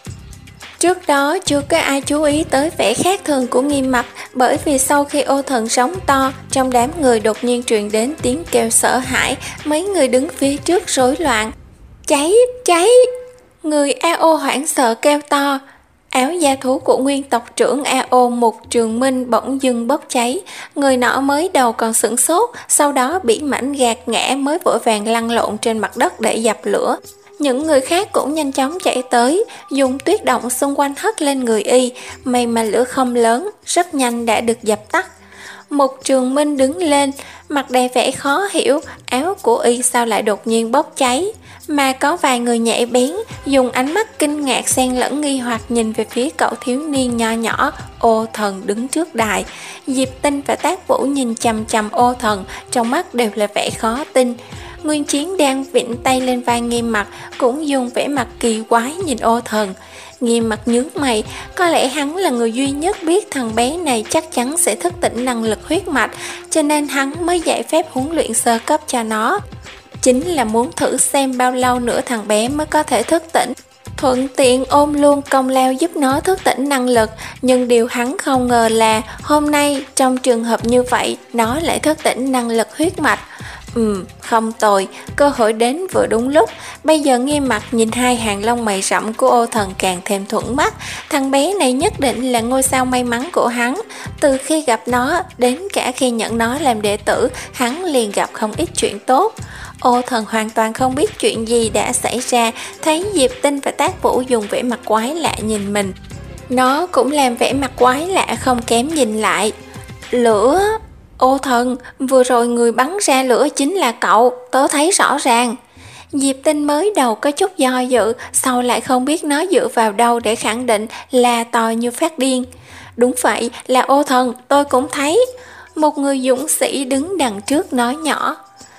Trước đó chưa có ai chú ý tới vẻ khác thường của Nghiêm Mặt, bởi vì sau khi Ô Thần sống to, trong đám người đột nhiên truyền đến tiếng kêu sợ hãi, mấy người đứng phía trước rối loạn. Cháy, cháy! Người a o hoảng sợ kêu to. Áo da thú của nguyên tộc trưởng a o Mục Trường Minh bỗng dưng bốc cháy. Người nọ mới đầu còn sửng sốt, sau đó bị mảnh gạt ngã mới vội vàng lăn lộn trên mặt đất để dập lửa. Những người khác cũng nhanh chóng chạy tới, dùng tuyết động xung quanh hất lên người y, may mà lửa không lớn, rất nhanh đã được dập tắt. Mục Trường Minh đứng lên, mặt đầy vẻ khó hiểu, áo của y sao lại đột nhiên bốc cháy. Mà có vài người nhạy bén, dùng ánh mắt kinh ngạc xen lẫn nghi hoặc nhìn về phía cậu thiếu niên nho nhỏ, Ô Thần đứng trước đài. Diệp Tinh và Tác Vũ nhìn chằm chằm Ô Thần, trong mắt đều là vẻ khó tin. Nguyên Chiến đang vịn tay lên vai Nghiêm Mặt, cũng dùng vẻ mặt kỳ quái nhìn Ô Thần. Nghiêm Mặt nhướng mày, có lẽ hắn là người duy nhất biết thằng bé này chắc chắn sẽ thức tỉnh năng lực huyết mạch, cho nên hắn mới dạy phép huấn luyện sơ cấp cho nó. Chính là muốn thử xem bao lâu nữa thằng bé mới có thể thức tỉnh, thuận tiện ôm luôn công lao giúp nó thức tỉnh năng lực. Nhưng điều hắn không ngờ là hôm nay trong trường hợp như vậy, nó lại thức tỉnh năng lực huyết mạch. Ừm, không tồi, cơ hội đến vừa đúng lúc. Bây giờ Nghiêm Mặt nhìn hai hàng lông mày rậm của Ô Thần càng thêm thuận mắt. Thằng bé này nhất định là ngôi sao may mắn của hắn. Từ khi gặp nó, đến cả khi nhận nó làm đệ tử, hắn liền gặp không ít chuyện tốt. Ô Thần hoàn toàn không biết chuyện gì đã xảy ra, thấy Diệp Tinh và Tác Vũ dùng vẻ mặt quái lạ nhìn mình. Nó cũng làm vẻ mặt quái lạ không kém nhìn lại. Lửa... Ô Thần, vừa rồi người bắn ra lửa chính là cậu, tớ thấy rõ ràng. Diệp Tinh mới đầu có chút do dự, sau lại không biết nó dựa vào đâu để khẳng định, là to như phát điên. Đúng vậy, là Ô Thần, tôi cũng thấy. Một người dũng sĩ đứng đằng trước nói nhỏ.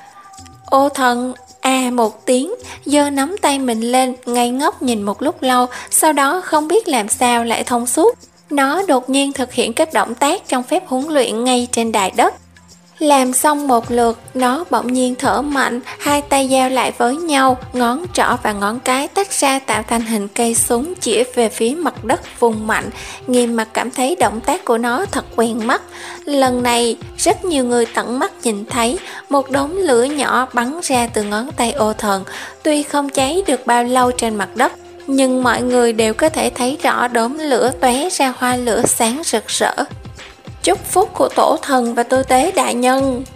Ô Thần, à một tiếng, giơ nắm tay mình lên, ngây ngốc nhìn một lúc lâu, sau đó không biết làm sao lại thông suốt. Nó đột nhiên thực hiện các động tác trong phép huấn luyện ngay trên đài đất. Làm xong một lượt, nó bỗng nhiên thở mạnh, hai tay giao lại với nhau, ngón trỏ và ngón cái tách ra tạo thành hình cây súng chĩa về phía mặt đất vùng mạnh. Nghiêm Mặt cảm thấy động tác của nó thật quen mắt. Lần này, rất nhiều người tận mắt nhìn thấy một đống lửa nhỏ bắn ra từ ngón tay Ô Thần. Tuy không cháy được bao lâu trên mặt đất, nhưng mọi người đều có thể thấy rõ đốm lửa tóe ra hoa lửa sáng rực rỡ. Chúc phúc của tổ thần và tư tế đại nhân.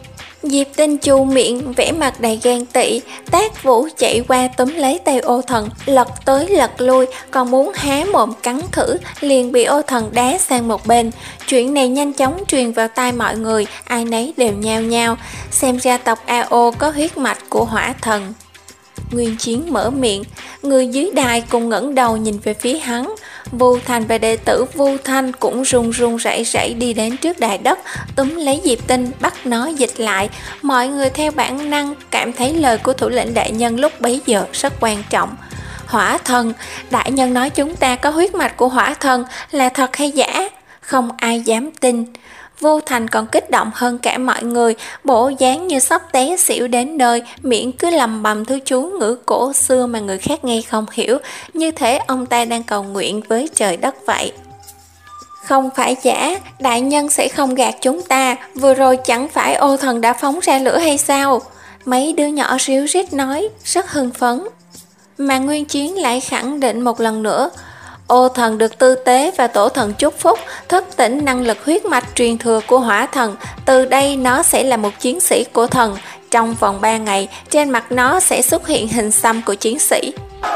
Diệp Tinh chu miệng, vẻ mặt đầy ghen tị. Tác Vũ chạy qua túm lấy tay Ô Thần, lật tới lật lui, còn muốn há mồm cắn thử, liền bị Ô Thần đá sang một bên. Chuyện này nhanh chóng truyền vào tai mọi người, ai nấy đều nhao nhao. Xem ra tộc a ô có huyết mạch của hỏa thần. Nguyên Chiến mở miệng, người dưới đài cùng ngẩng đầu nhìn về phía hắn. Vu Thành và đệ tử Vu Thanh cũng run run rẩy rẩy đi đến trước đài đất, túm lấy Diệp Tinh bắt nó dịch lại. Mọi người theo bản năng cảm thấy lời của thủ lĩnh đại nhân lúc bấy giờ rất quan trọng. Hỏa thần, đại nhân nói chúng ta có huyết mạch của hỏa thần, là thật hay giả? Không ai dám tin. Vu Thành còn kích động hơn cả mọi người, bộ dáng như sắp té xỉu đến nơi, miệng cứ lầm bầm thứ chú ngữ cổ xưa mà người khác nghe không hiểu, như thể ông ta đang cầu nguyện với trời đất vậy. Không phải giả, đại nhân sẽ không gạt chúng ta, vừa rồi chẳng phải Ô Thần đã phóng ra lửa hay sao? Mấy đứa nhỏ ríu rít nói, rất hưng phấn. Mà Nguyên Chiến lại khẳng định một lần nữa, Ô Thần được tư tế và tổ thần chúc phúc, thức tỉnh năng lực huyết mạch truyền thừa của hỏa thần. Từ đây nó sẽ là một chiến sĩ của thần. Trong vòng ba ngày, trên mặt nó sẽ xuất hiện hình xăm của chiến sĩ.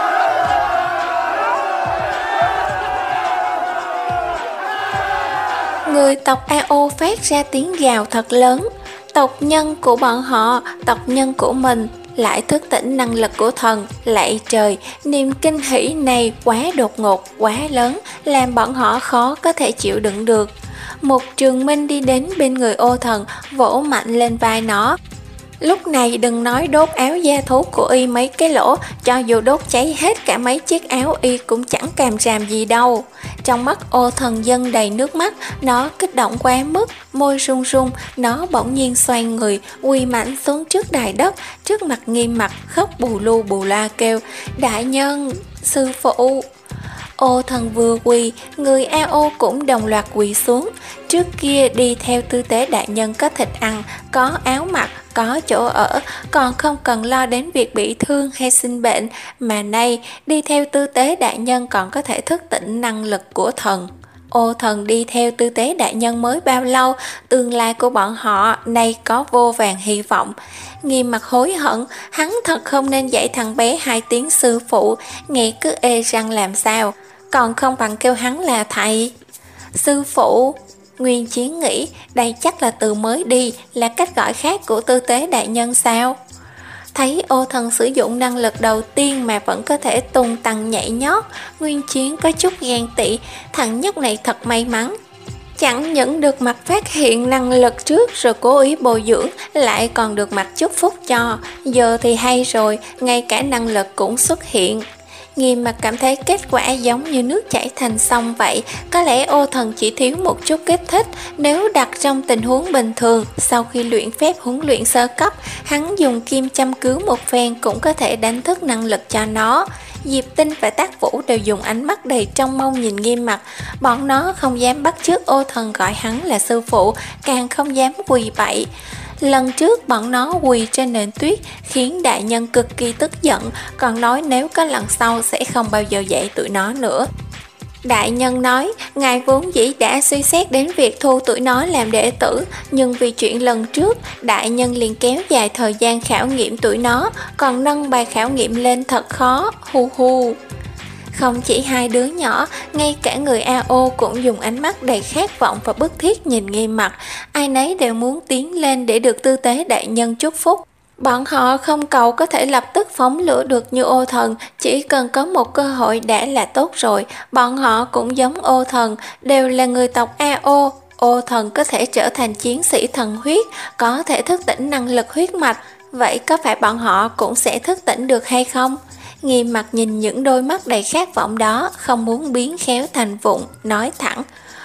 Người tộc a ô phát ra tiếng gào thật lớn. Tộc nhân của bọn họ, tộc nhân của mình lại thức tỉnh năng lực của thần. Lạy trời, niềm kinh hỉ này quá đột ngột, quá lớn, làm bọn họ khó có thể chịu đựng được. Một Trường Minh đi đến bên người Ô Thần, vỗ mạnh lên vai nó. Lúc này đừng nói đốt áo da thú của y mấy cái lỗ, cho dù đốt cháy hết cả mấy chiếc áo y cũng chẳng càm ràm gì đâu. Trong mắt Ô Thần dâng đầy nước mắt, nó kích động quá mức, môi run run, nó bỗng nhiên xoay người, quỳ mạnh xuống trước đài đất, trước mặt Nghiêm Mặc, khóc bù lu bù la kêu, đại nhân, sư phụ. Ô Thần vừa quỳ, người a ô cũng đồng loạt quỳ xuống. Trước kia đi theo tư tế đại nhân có thịt ăn, có áo mặc, có chỗ ở, còn không cần lo đến việc bị thương hay sinh bệnh, mà nay đi theo tư tế đại nhân còn có thể thức tỉnh năng lực của thần. Ô Thần đi theo tư tế đại nhân mới bao lâu, tương lai của bọn họ nay có vô vàn hy vọng. Nghiêm Mặc hối hận, hắn thật không nên dạy thằng bé hai tiếng sư phụ, nghe cứ ê răng làm sao, còn không bằng kêu hắn là thầy. Sư phụ. Nguyên Chiến nghĩ đây chắc là từ mới đi, là cách gọi khác của tư tế đại nhân sao? Thấy Ô Thần sử dụng năng lực đầu tiên mà vẫn có thể tung tăng nhảy nhót, Nguyên Chiến có chút ghen tị, thằng nhóc này thật may mắn. Chẳng những được mặt phát hiện năng lực trước rồi cố ý bồi dưỡng, lại còn được mặt chúc phúc cho, giờ thì hay rồi, ngay cả năng lực cũng xuất hiện. Nghiêm Mặc cảm thấy kết quả giống như nước chảy thành sông vậy, có lẽ Ô Thần chỉ thiếu một chút kích thích. Nếu đặt trong tình huống bình thường, sau khi luyện phép huấn luyện sơ cấp, hắn dùng kim châm cứu một phen cũng có thể đánh thức năng lực cho nó. Diệp Tinh và Tác Vũ đều dùng ánh mắt đầy trông mong nhìn Nghiêm Mặc, bọn nó không dám bắt chước Ô Thần gọi hắn là sư phụ, càng không dám quỳ bậy. Lần trước bọn nó quỳ trên nền tuyết khiến đại nhân cực kỳ tức giận, còn nói nếu có lần sau sẽ không bao giờ dạy tụi nó nữa. Đại nhân nói, ngài vốn dĩ đã suy xét đến việc thu tụi nó làm đệ tử, nhưng vì chuyện lần trước, đại nhân liền kéo dài thời gian khảo nghiệm tụi nó, còn nâng bài khảo nghiệm lên thật khó, hu hu. Không chỉ hai đứa nhỏ, ngay cả người a ô cũng dùng ánh mắt đầy khát vọng và bức thiết nhìn Nghiêm Mặc, ai nấy đều muốn tiến lên để được tư tế đại nhân chúc phúc. Bọn họ không cầu có thể lập tức phóng lửa được như Ô Thần, chỉ cần có một cơ hội đã là tốt rồi. Bọn họ cũng giống Ô Thần, đều là người tộc a ô. Ô Thần có thể trở thành chiến sĩ thần huyết, có thể thức tỉnh năng lực huyết mạch, vậy có phải bọn họ cũng sẽ thức tỉnh được hay không? Nghiêm Mặc nhìn những đôi mắt đầy khát vọng đó, không muốn biến khéo thành vụng, nói thẳng.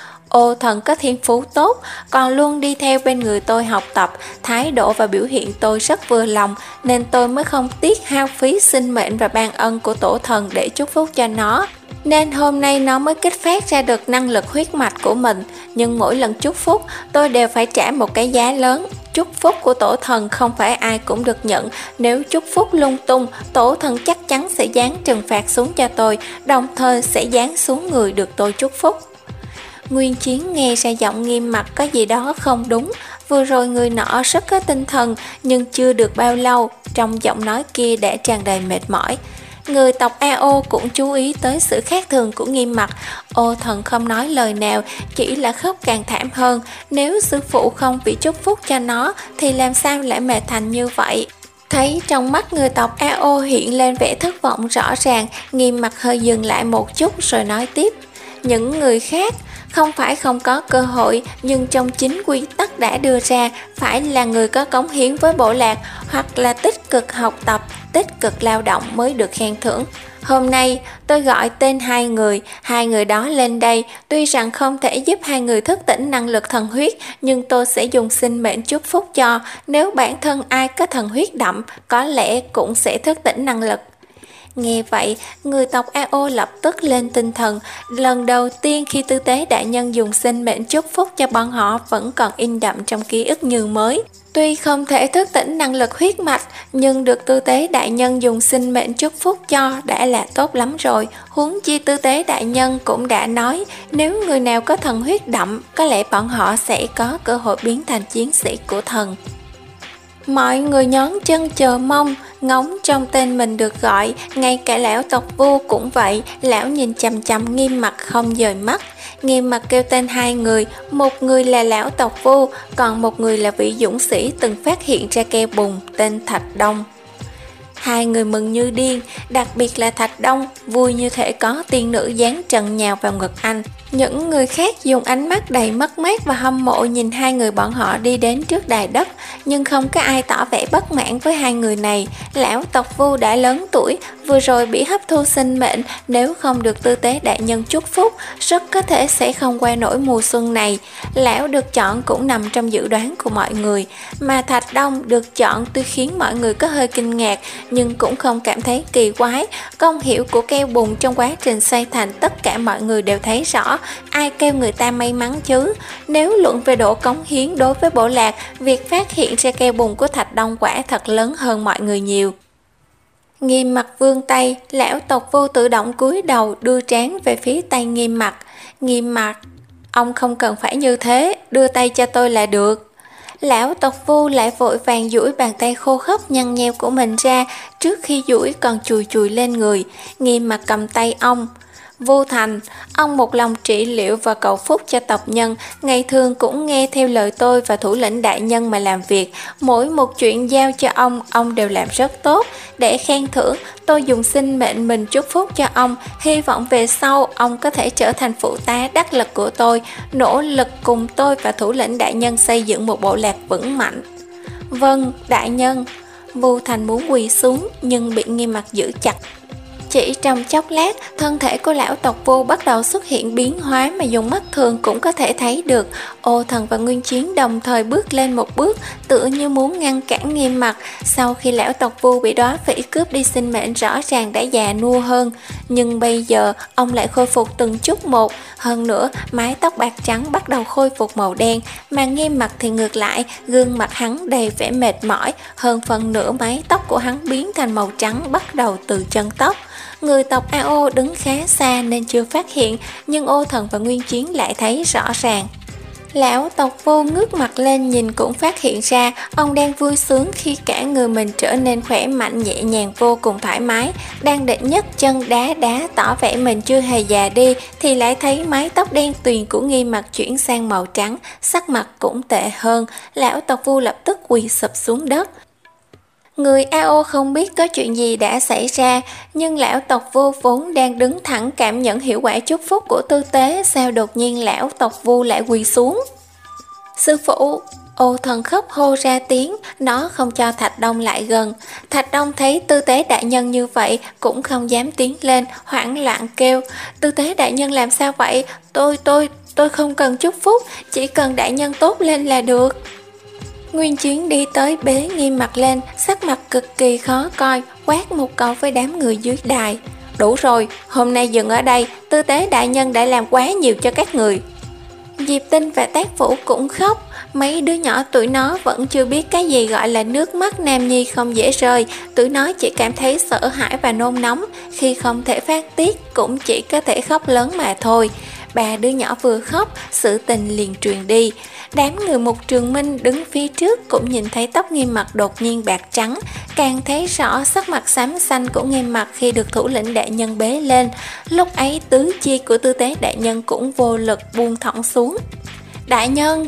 Ô Thần có thiên phú tốt, còn luôn đi theo bên người tôi học tập, thái độ và biểu hiện tôi rất vừa lòng, nên tôi mới không tiếc hao phí sinh mệnh và ban ân của tổ thần để chúc phúc cho nó. Nên hôm nay nó mới kích phát ra được năng lực huyết mạch của mình, nhưng mỗi lần chúc phúc tôi đều phải trả một cái giá lớn. Chúc phúc của tổ thần không phải ai cũng được nhận, nếu chúc phúc lung tung, tổ thần chắc chắn sẽ giáng trừng phạt xuống cho tôi, đồng thời sẽ giáng xuống người được tôi chúc phúc. Nguyên Chiến nghe ra giọng Nghiêm Mặc có gì đó không đúng, Vừa rồi người nọ rất có tinh thần, nhưng chưa được bao lâu, trong giọng nói kia đã tràn đầy mệt mỏi. Người tộc A O cũng chú ý tới sự khác thường của Nghiêm Mặc. Ô Thần không nói lời nào, chỉ là khóc càng thảm hơn. Nếu sư phụ không vì chúc phúc cho nó thì làm sao lại mệt thành như vậy? Thấy trong mắt người tộc A O hiện lên vẻ thất vọng rõ ràng, Nghiêm Mặc hơi dừng lại một chút rồi nói tiếp. Những người khác không phải không có cơ hội, nhưng trong chính quy tắc đã đưa ra, phải là người có cống hiến với bộ lạc hoặc là tích cực học tập, tích cực lao động mới được khen thưởng. Hôm nay tôi gọi tên hai người, hai người đó lên đây, tuy rằng không thể giúp hai người thức tỉnh năng lực thần huyết, nhưng tôi sẽ dùng sinh mệnh chúc phúc cho, nếu bản thân ai có thần huyết đậm, có lẽ cũng sẽ thức tỉnh năng lực. Nghe vậy, người tộc A O lập tức lên tinh thần. Lần đầu tiên khi tư tế đại nhân dùng sinh mệnh chúc phúc cho bọn họ vẫn còn in đậm trong ký ức như mới. Tuy không thể thức tỉnh năng lực huyết mạch, nhưng được tư tế đại nhân dùng sinh mệnh chúc phúc cho đã là tốt lắm rồi. Huống chi tư tế đại nhân cũng đã nói, nếu người nào có thần huyết đậm, có lẽ bọn họ sẽ có cơ hội biến thành chiến sĩ của thần. Mọi người nhón chân chờ mong, ngóng trong tên mình được gọi, ngay cả lão tộc Vu cũng vậy, lão nhìn chằm chằm Nghiêm Mặc không dời mắt. Nghiêm Mặc kêu tên hai người, một người là lão tộc Vu, còn một người là vị dũng sĩ từng phát hiện ra keo bùn, tên Thạch Đông. Hai người mừng như điên, đặc biệt là Thạch Đông, vui như thể có tiên nữ dáng trần nhào vào ngực anh. Những người khác dùng ánh mắt đầy mất mát và hâm mộ nhìn hai người bọn họ đi đến trước đài đất, nhưng không có ai tỏ vẻ bất mãn với hai người này. Lão tộc Vu đã lớn tuổi, vừa rồi bị hấp thu sinh mệnh, nếu không được tư tế đại nhân chúc phúc, rất có thể sẽ không qua nổi mùa xuân này. Lão được chọn cũng nằm trong dự đoán của mọi người, mà Thạch Đông được chọn tuy khiến mọi người có hơi kinh ngạc, nhưng cũng không cảm thấy kỳ quái. Công hiệu của keo bùn trong quá trình xây thành tất cả mọi người đều thấy rõ, ai kêu người ta may mắn chứ. Nếu luận về độ cống hiến đối với bộ lạc, việc phát hiện ra keo bùn của Thạch Đông quả thật lớn hơn mọi người nhiều. Nghiêm Mặc vươn tay, lão tộc Vô tự động cúi đầu đưa trán về phía tay Nghiêm Mặc. Nghiêm Mặc, ông không cần phải như thế, đưa tay cho tôi là được. Lão tộc Vu lại vội vàng duỗi bàn tay khô khốc nhăn nheo của mình ra, trước khi duỗi còn chùi chùi lên người. Nghiêm Mặc cầm tay ông. Vu Thành, ông một lòng trị liệu và cầu phúc cho tộc nhân, ngày thường cũng nghe theo lời tôi và thủ lĩnh đại nhân mà làm việc. Mỗi một chuyện giao cho ông, ông đều làm rất tốt. Để khen thưởng, tôi dùng sinh mệnh mình chúc phúc cho ông, hy vọng về sau ông có thể trở thành phụ tá đắc lực của tôi, nỗ lực cùng tôi và thủ lĩnh đại nhân xây dựng một bộ lạc vững mạnh. Vâng, đại nhân. Vu Thành muốn quỳ xuống nhưng bị Nghiêm Mặc giữ chặt. Chỉ trong chốc lát, thân thể của lão tộc Vu bắt đầu xuất hiện biến hóa mà dùng mắt thường cũng có thể thấy được. Ô Thần và Nguyên Chiến đồng thời bước lên một bước, tựa như muốn ngăn cản Nghiêm Mặc. Sau khi lão tộc Vu bị đóa phỉ cướp đi sinh mệnh rõ ràng đã già nua hơn, nhưng bây giờ ông lại khôi phục từng chút một. Hơn nữa, mái tóc bạc trắng bắt đầu khôi phục màu đen, mà Nghiêm Mặc thì ngược lại, gương mặt hắn đầy vẻ mệt mỏi, hơn phần nửa mái tóc của hắn biến thành màu trắng bắt đầu từ chân tóc. Người tộc A O đứng khá xa nên chưa phát hiện, nhưng Ô Thần và Nguyên Chiến lại thấy rõ ràng. Lão tộc Vô ngước mặt lên nhìn cũng phát hiện ra ông đang vui sướng khi cả người mình trở nên khỏe mạnh nhẹ nhàng vô cùng thoải mái. Đang định nhấc chân đá đá tỏ vẻ mình chưa hề già đi thì lại thấy mái tóc đen tuyền của Nghiêm Mặc chuyển sang màu trắng, sắc mặt cũng tệ hơn. Lão tộc Vu lập tức quỳ sụp xuống đất. Người A O không biết có chuyện gì đã xảy ra, nhưng lão tộc Vu vốn đang đứng thẳng cảm nhận hiệu quả chúc phúc của tư tế, sao đột nhiên lão tộc Vu lại quỳ xuống. Sư phụ! Ô Thần khóc hô ra tiếng, nó không cho Thạch Đông lại gần. Thạch Đông thấy tư tế đại nhân như vậy cũng không dám tiến lên, hoảng loạn kêu, tư tế đại nhân làm sao vậy? Tôi, tôi, tôi không cần chúc phúc, chỉ cần đại nhân tốt lên là được. Nguyên Chiến đi tới bế Nghiêm Mặc lên, sắc mặt cực kỳ khó coi, quát một câu với đám người dưới đài. Đủ rồi, hôm nay dừng ở đây, tư tế đại nhân đã làm quá nhiều cho các người. Diệp Tinh và Tác Vũ cũng khóc, mấy đứa nhỏ tụi nó vẫn chưa biết cái gì gọi là nước mắt nam nhi không dễ rơi, tụi nó chỉ cảm thấy sợ hãi và nôn nóng, khi không thể phát tiết cũng chỉ có thể khóc lớn mà thôi. ba đứa nhỏ vừa khóc, sự tình liền truyền đi. Đám người Mục Trường Minh đứng phía trước cũng nhìn thấy tóc Nghiêm Mặc đột nhiên bạc trắng, càng thấy rõ sắc mặt xám xanh của Nghiêm Mặc khi được thủ lĩnh đại nhân bế lên. Lúc ấy tứ chi của tư tế đại nhân cũng vô lực buông thõng xuống. Đại nhân!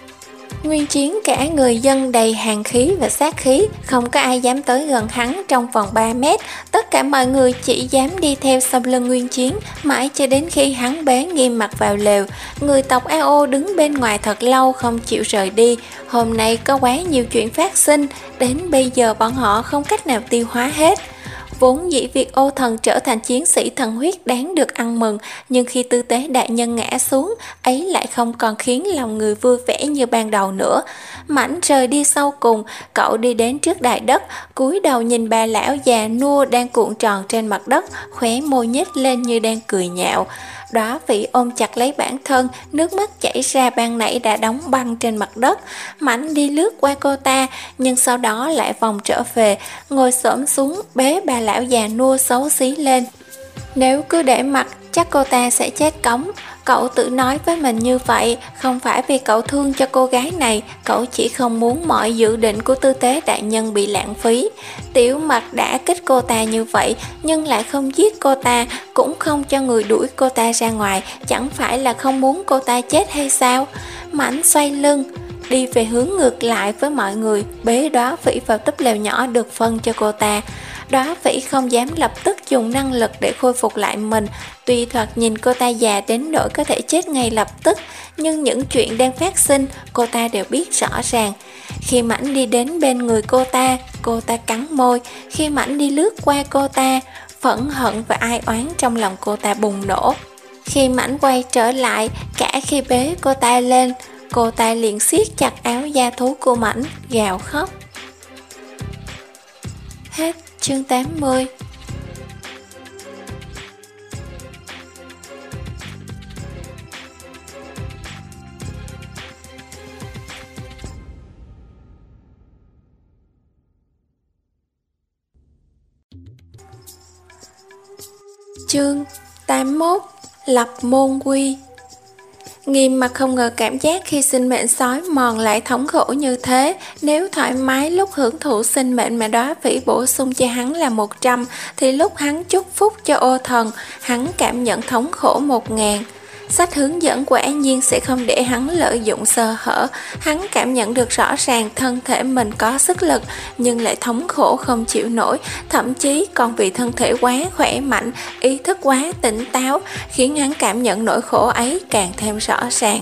Nguyên Chiến cả người dân đầy hàn khí và sát khí, không có ai dám tới gần hắn trong vòng ba mét. Tất cả mọi người chỉ dám đi theo sau lưng Nguyên Chiến, mãi cho đến khi hắn bế Nghiêm Mặc vào lều. Người tộc A O đứng bên ngoài thật lâu không chịu rời đi. Hôm nay có quá nhiều chuyện phát sinh, đến bây giờ bọn họ không cách nào tiêu hóa hết. Vốn dĩ việc Ô Thần trở thành chiến sĩ thần huyết đáng được ăn mừng, nhưng khi tư tế đại nhân ngã xuống, ấy lại không còn khiến lòng người vui vẻ như ban đầu nữa. Mảnh rời đi sau cùng, cậu đi đến trước đại đất, cúi đầu nhìn bà lão già nua đang cuộn tròn trên mặt đất, khóe môi nhếch lên như đang cười nhạo. Đó Vĩ ôm chặt lấy bản thân, nước mắt chảy ra ban nãy đã đóng băng trên mặt đất. Mảnh đi lướt qua cô ta, nhưng sau đó lại vòng trở về, ngồi xổm xuống bế bà lão già nua xấu xí lên. Nếu cứ để mặc, chắc cô ta sẽ chết cống. Cậu tự nói với mình như vậy, không phải vì cậu thương cho cô gái này, cậu chỉ không muốn mọi dự định của tư tế đại nhân bị lãng phí. Tiểu Mặc đã kích cô ta như vậy, nhưng lại không giết cô ta, cũng không cho người đuổi cô ta ra ngoài, chẳng phải là không muốn cô ta chết hay sao? Mảnh xoay lưng, đi về hướng ngược lại với mọi người, bế Đó Vĩ vào túp lều nhỏ được phân cho cô ta. Đó Vĩ không dám lập tức dùng năng lực để khôi phục lại mình. Tuy thoạt nhìn cô ta già đến nỗi có thể chết ngay lập tức, nhưng những chuyện đang phát sinh cô ta đều biết rõ ràng. Khi Mảnh đi đến bên người cô ta, cô ta cắn môi. Khi Mảnh đi lướt qua cô ta, phẫn hận và ai oán trong lòng cô ta bùng nổ. Khi Mảnh quay trở lại, cả khi bế cô ta lên, cô ta liền siết chặt áo da thú của Mảnh, gào khóc. Hết chương tám mươi. Chương tám mươi mốt. Lập môn quy. Nghiêm Mặc không ngờ cảm giác khi sinh mệnh xói mòn lại thống khổ như thế. Nếu thoải mái lúc hưởng thụ sinh mệnh mà Đó Vĩ bổ sung cho hắn là một trăm, thì lúc hắn chúc phúc cho Ô Thần, hắn cảm nhận thống khổ một ngàn. Sách hướng dẫn quả nhiên sẽ không để hắn lợi dụng sơ hở. Hắn cảm nhận được rõ ràng thân thể mình có sức lực, nhưng lại thống khổ không chịu nổi, thậm chí còn vì thân thể quá khỏe mạnh, ý thức quá tỉnh táo, khiến hắn cảm nhận nỗi khổ ấy càng thêm rõ ràng.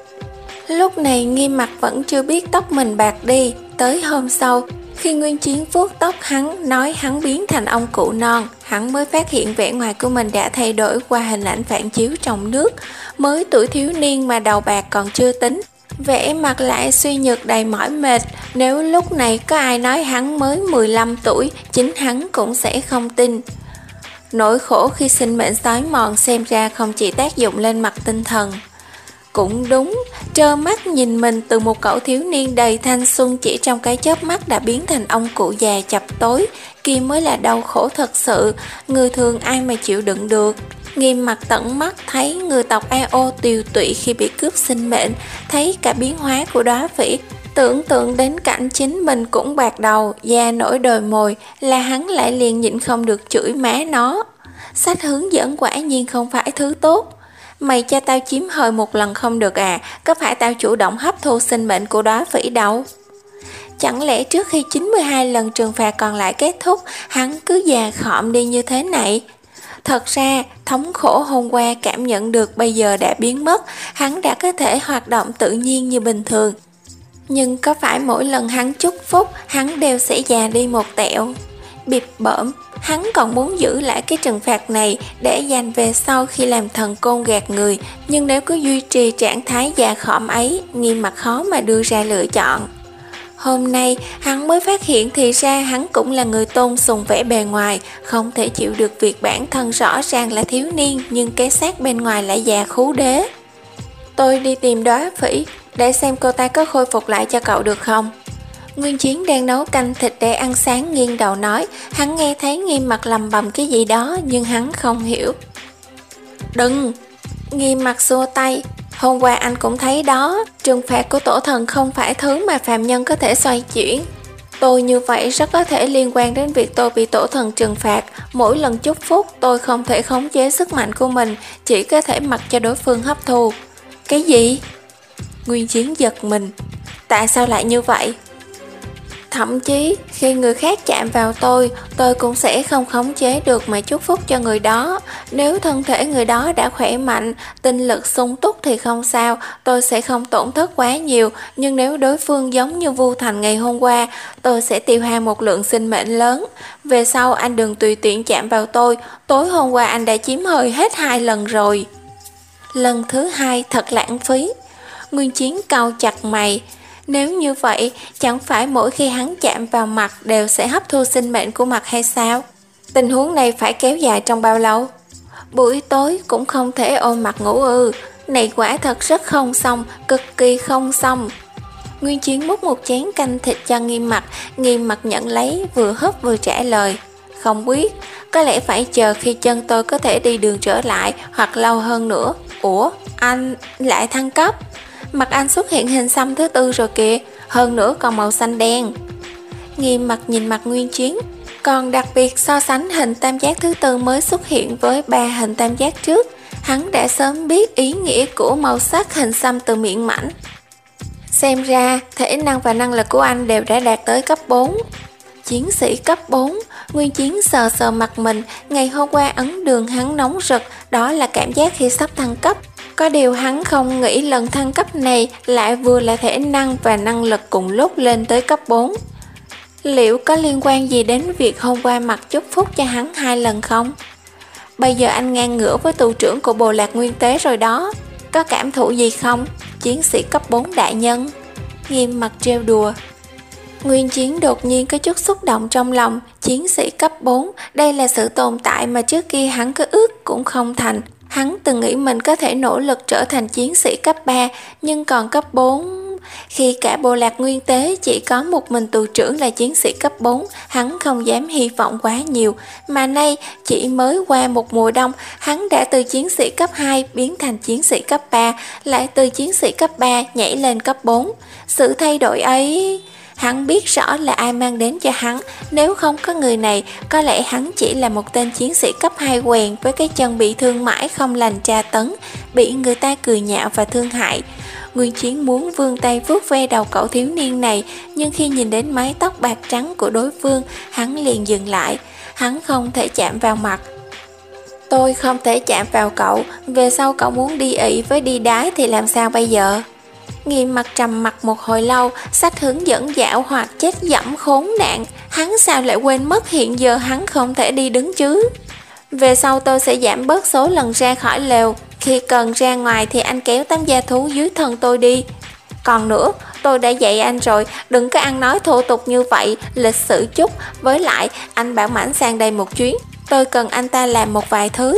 Lúc này Nghiêm Mặc vẫn chưa biết tóc mình bạc đi. Tới hôm sau, khi Nguyên Chiến vuốt tóc hắn, nói hắn biến thành ông cụ non, hắn mới phát hiện vẻ ngoài của mình đã thay đổi qua hình ảnh phản chiếu trong nước. Mới tuổi thiếu niên mà đầu bạc còn chưa tính, vẻ mặt lại suy nhược đầy mỏi mệt. Nếu lúc này có ai nói hắn mới mười lăm tuổi, chính hắn cũng sẽ không tin. Nỗi khổ khi sinh mệnh xói mòn xem ra không chỉ tác dụng lên mặt tinh thần. Cũng đúng, trơ mắt nhìn mình từ một cậu thiếu niên đầy thanh xuân chỉ trong cái chớp mắt đã biến thành ông cụ già chập tối, kia mới là đau khổ thật sự, người thường ai mà chịu đựng được. Nghiêm Mặc tận mắt thấy người tộc A O tiều tụy khi bị cướp sinh mệnh, thấy cả biến hóa của Đó Vĩ, tưởng tượng đến cảnh chính mình cũng bạc đầu, da nổi đồi mồi, là hắn lại liền nhịn không được chửi má nó. Sách hướng dẫn quả nhiên không phải thứ tốt. Mày cho tao chiếm hời một lần không được à, có phải tao chủ động hấp thu sinh mệnh của Đó Vĩ đâu. Chẳng lẽ trước khi chín mươi hai lần trừng phạt còn lại kết thúc, hắn cứ già khọm đi như thế này? Thật ra, thống khổ hôm qua cảm nhận được bây giờ đã biến mất, hắn đã có thể hoạt động tự nhiên như bình thường. Nhưng có phải mỗi lần hắn chúc phúc, hắn đều sẽ già đi một tẹo? Bịp bợm, hắn còn muốn giữ lại cái trừng phạt này để dành về sau khi làm thần côn gạt người, nhưng nếu cứ duy trì trạng thái già khọm ấy, Nghiêm Mặc khó mà đưa ra lựa chọn. Hôm nay, hắn mới phát hiện thì ra hắn cũng là người tôn sùng vẻ bề ngoài, không thể chịu được việc bản thân rõ ràng là thiếu niên nhưng cái xác bên ngoài lại già khú đế. Tôi đi tìm Đó Vĩ, để xem cô ta có khôi phục lại cho cậu được không? Nguyên Chiến đang nấu canh thịt để ăn sáng nghiêng đầu nói, hắn nghe thấy Nghiêm Mặc lầm bầm cái gì đó nhưng hắn không hiểu. Đừng! Nghiêm mặt xua tay. Hôm qua anh cũng thấy đó, trừng phạt của tổ thần không phải thứ mà phàm nhân có thể xoay chuyển. Tôi như vậy rất có thể liên quan đến việc tôi bị tổ thần trừng phạt. Mỗi lần chúc phúc tôi không thể khống chế sức mạnh của mình, chỉ có thể mặc cho đối phương hấp thu. Cái gì? Nguyên Chiến giật mình. Tại sao lại như vậy? Thậm chí khi người khác chạm vào tôi, tôi cũng sẽ không khống chế được mà chúc phúc cho người đó. Nếu thân thể người đó đã khỏe mạnh, tinh lực sung túc thì không sao, tôi sẽ không tổn thất quá nhiều. Nhưng nếu đối phương giống như Vu Thành ngày hôm qua, tôi sẽ tiêu hao một lượng sinh mệnh lớn. Về sau anh đừng tùy tiện chạm vào tôi, tối hôm qua anh đã chiếm hơi hết hai lần rồi. Lần thứ hai thật lãng phí. Nguyên Chiến cau chặt mày. Nếu như vậy, chẳng phải mỗi khi hắn chạm vào mặt đều sẽ hấp thu sinh mệnh của mặt hay sao? Tình huống này phải kéo dài trong bao lâu? Buổi tối cũng không thể ôm mặt ngủ ư? Này quả thật rất không xong, cực kỳ không xong. Nguyên Chiến múc một chén canh thịt cho Nghiêm Mặc, Nghiêm Mặc nhận lấy, vừa húp vừa trả lời. Không biết, có lẽ phải chờ khi chân tôi có thể đi đường trở lại, hoặc lâu hơn nữa. Ủa, anh lại thăng cấp? Mặt anh xuất hiện hình xăm thứ tư rồi kìa, hơn nữa còn màu xanh đen. Nghiêm Mặc nhìn mặt Nguyên Chiến, còn đặc biệt so sánh hình tam giác thứ tư mới xuất hiện với ba hình tam giác trước. Hắn đã sớm biết ý nghĩa của màu sắc hình xăm từ miệng mảnh. Xem ra, thể năng và năng lực của anh đều đã đạt tới cấp bốn. Chiến sĩ cấp bốn, Nguyên Chiến sờ sờ mặt mình, ngày hôm qua ấn đường hắn nóng rực, đó là cảm giác khi sắp thăng cấp. Có điều hắn không nghĩ lần thăng cấp này lại vừa là thể năng và năng lực cùng lúc lên tới cấp bốn. Liệu có liên quan gì đến việc hôm qua mặc chúc phúc cho hắn hai lần không? Bây giờ anh ngang ngửa với tù trưởng của Bộ Lạc Nguyên Tế rồi đó. Có cảm thụ gì không, chiến sĩ cấp bốn đại nhân? Nghiêm Mặc trêu đùa. Nguyên Chiến đột nhiên có chút xúc động trong lòng. Chiến sĩ cấp bốn, đây là sự tồn tại mà trước kia hắn cứ ước cũng không thành. Hắn từng nghĩ mình có thể nỗ lực trở thành chiến sĩ cấp ba, nhưng còn cấp bốn... Khi cả Bộ Lạc Nguyên Tế chỉ có một mình tù trưởng là chiến sĩ cấp bốn, hắn không dám hy vọng quá nhiều. Mà nay, chỉ mới qua một mùa đông, hắn đã từ chiến sĩ cấp hai biến thành chiến sĩ cấp ba, lại từ chiến sĩ cấp ba nhảy lên cấp bốn. Sự thay đổi ấy... Hắn biết rõ là ai mang đến cho hắn. Nếu không có người này, có lẽ hắn chỉ là một tên chiến sĩ cấp hai quèn với cái chân bị thương mãi không lành tra tấn, bị người ta cười nhạo và thương hại. Nguyên Chiến muốn vươn tay vuốt ve đầu cậu thiếu niên này, nhưng khi nhìn đến mái tóc bạc trắng của đối phương, hắn liền dừng lại. Hắn không thể chạm vào mặt. Tôi không thể chạm vào cậu, về sau cậu muốn đi ị với đi đái thì làm sao bây giờ? Nghiêm Mặc trầm mặt một hồi lâu, sách hướng dẫn dạo hoặc chết dẫm khốn nạn. Hắn sao lại quên mất hiện giờ hắn không thể đi đứng chứ? Về sau tôi sẽ giảm bớt số lần ra khỏi lều. Khi cần ra ngoài thì anh kéo tấm da thú dưới thân tôi đi. Còn nữa, tôi đã dạy anh rồi, đừng có ăn nói thô tục như vậy, lịch sự chút. Với lại, anh bảo Mãnh sang đây một chuyến, tôi cần anh ta làm một vài thứ.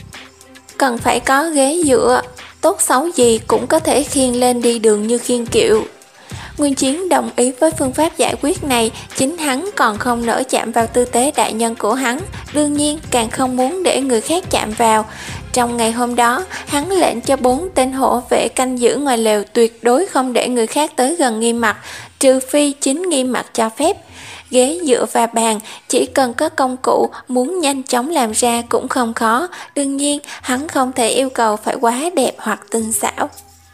Cần phải có ghế dựa, tốt xấu gì cũng có thể khiêng lên đi đường như khiêng kiệu. Nguyên Chiến đồng ý với phương pháp giải quyết này, chính hắn còn không nỡ chạm vào tư tế đại nhân của hắn, đương nhiên càng không muốn để người khác chạm vào. Trong ngày hôm đó, hắn lệnh cho bốn tên hộ vệ canh giữ ngoài lều tuyệt đối không để người khác tới gần Nghiêm Mặc, trừ phi chính Nghiêm Mặc cho phép. Ghế dựa và bàn, chỉ cần có công cụ, muốn nhanh chóng làm ra cũng không khó. Đương nhiên, hắn không thể yêu cầu phải quá đẹp hoặc tinh xảo.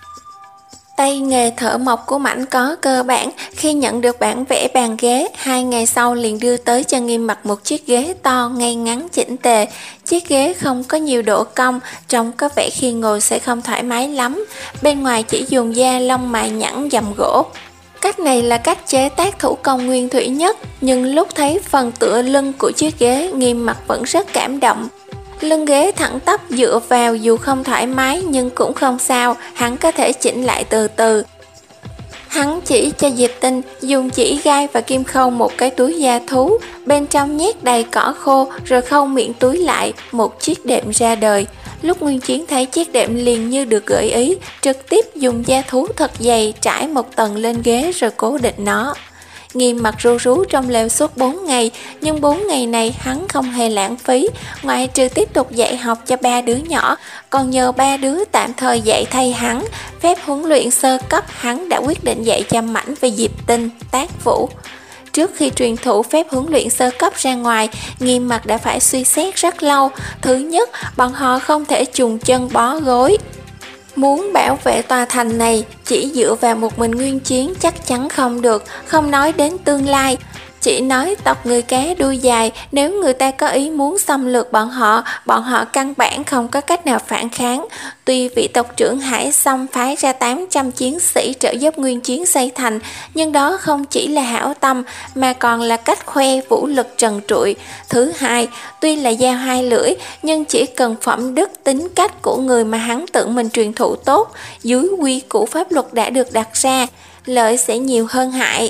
Tay nghề thợ mộc của Mãnh có cơ bản, khi nhận được bản vẽ bàn ghế, hai ngày sau liền đưa tới cho Nghiêm Mặc một chiếc ghế to, ngay ngắn, chỉnh tề. Chiếc ghế không có nhiều độ cong, trông có vẻ khi ngồi sẽ không thoải mái lắm. Bên ngoài chỉ dùng da lông mài nhẵn dầm gỗ. Cách này là cách chế tác thủ công nguyên thủy nhất, nhưng lúc thấy phần tựa lưng của chiếc ghế, Nghiêm Mặc vẫn rất cảm động. Lưng ghế thẳng tắp dựa vào dù không thoải mái nhưng cũng không sao, hắn có thể chỉnh lại từ từ. Hắn chỉ cho Diệp Tinh dùng chỉ gai và kim khâu một cái túi da thú, bên trong nhét đầy cỏ khô rồi khâu miệng túi lại, một chiếc đệm ra đời. Lúc Nguyên Chiến thấy chiếc đệm liền như được gợi ý, trực tiếp dùng da thú thật dày trải một tầng lên ghế rồi cố định nó. Nghiêm mặt ru rú trong lều suốt bốn ngày, nhưng bốn ngày này hắn không hề lãng phí, ngoại trừ tiếp tục dạy học cho ba đứa nhỏ, còn nhờ ba đứa tạm thời dạy thay hắn. Phép huấn luyện sơ cấp hắn đã quyết định dạy cho Mãnh về Diệp Tinh, Tác Vũ. Trước khi truyền thụ phép huấn luyện sơ cấp ra ngoài, Nghiêm mặt đã phải suy xét rất lâu. Thứ nhất, bọn họ không thể chùng chân bó gối. Muốn bảo vệ tòa thành này chỉ dựa vào một mình Nguyên Chiến chắc chắn không được, không nói đến tương lai. Chỉ nói tộc người cá đuôi dài, nếu người ta có ý muốn xâm lược bọn họ, bọn họ căn bản không có cách nào phản kháng. Tuy vị tộc trưởng Hải Sâm phái ra tám trăm chiến sĩ trợ giúp Nguyên Chiến xây thành, nhưng đó không chỉ là hảo tâm mà còn là cách khoe vũ lực trần trụi. Thứ hai, tuy là dao hai lưỡi, nhưng chỉ cần phẩm đức tính cách của người mà hắn tự mình truyền thụ tốt, dưới quy củ pháp luật đã được đặt ra, lợi sẽ nhiều hơn hại.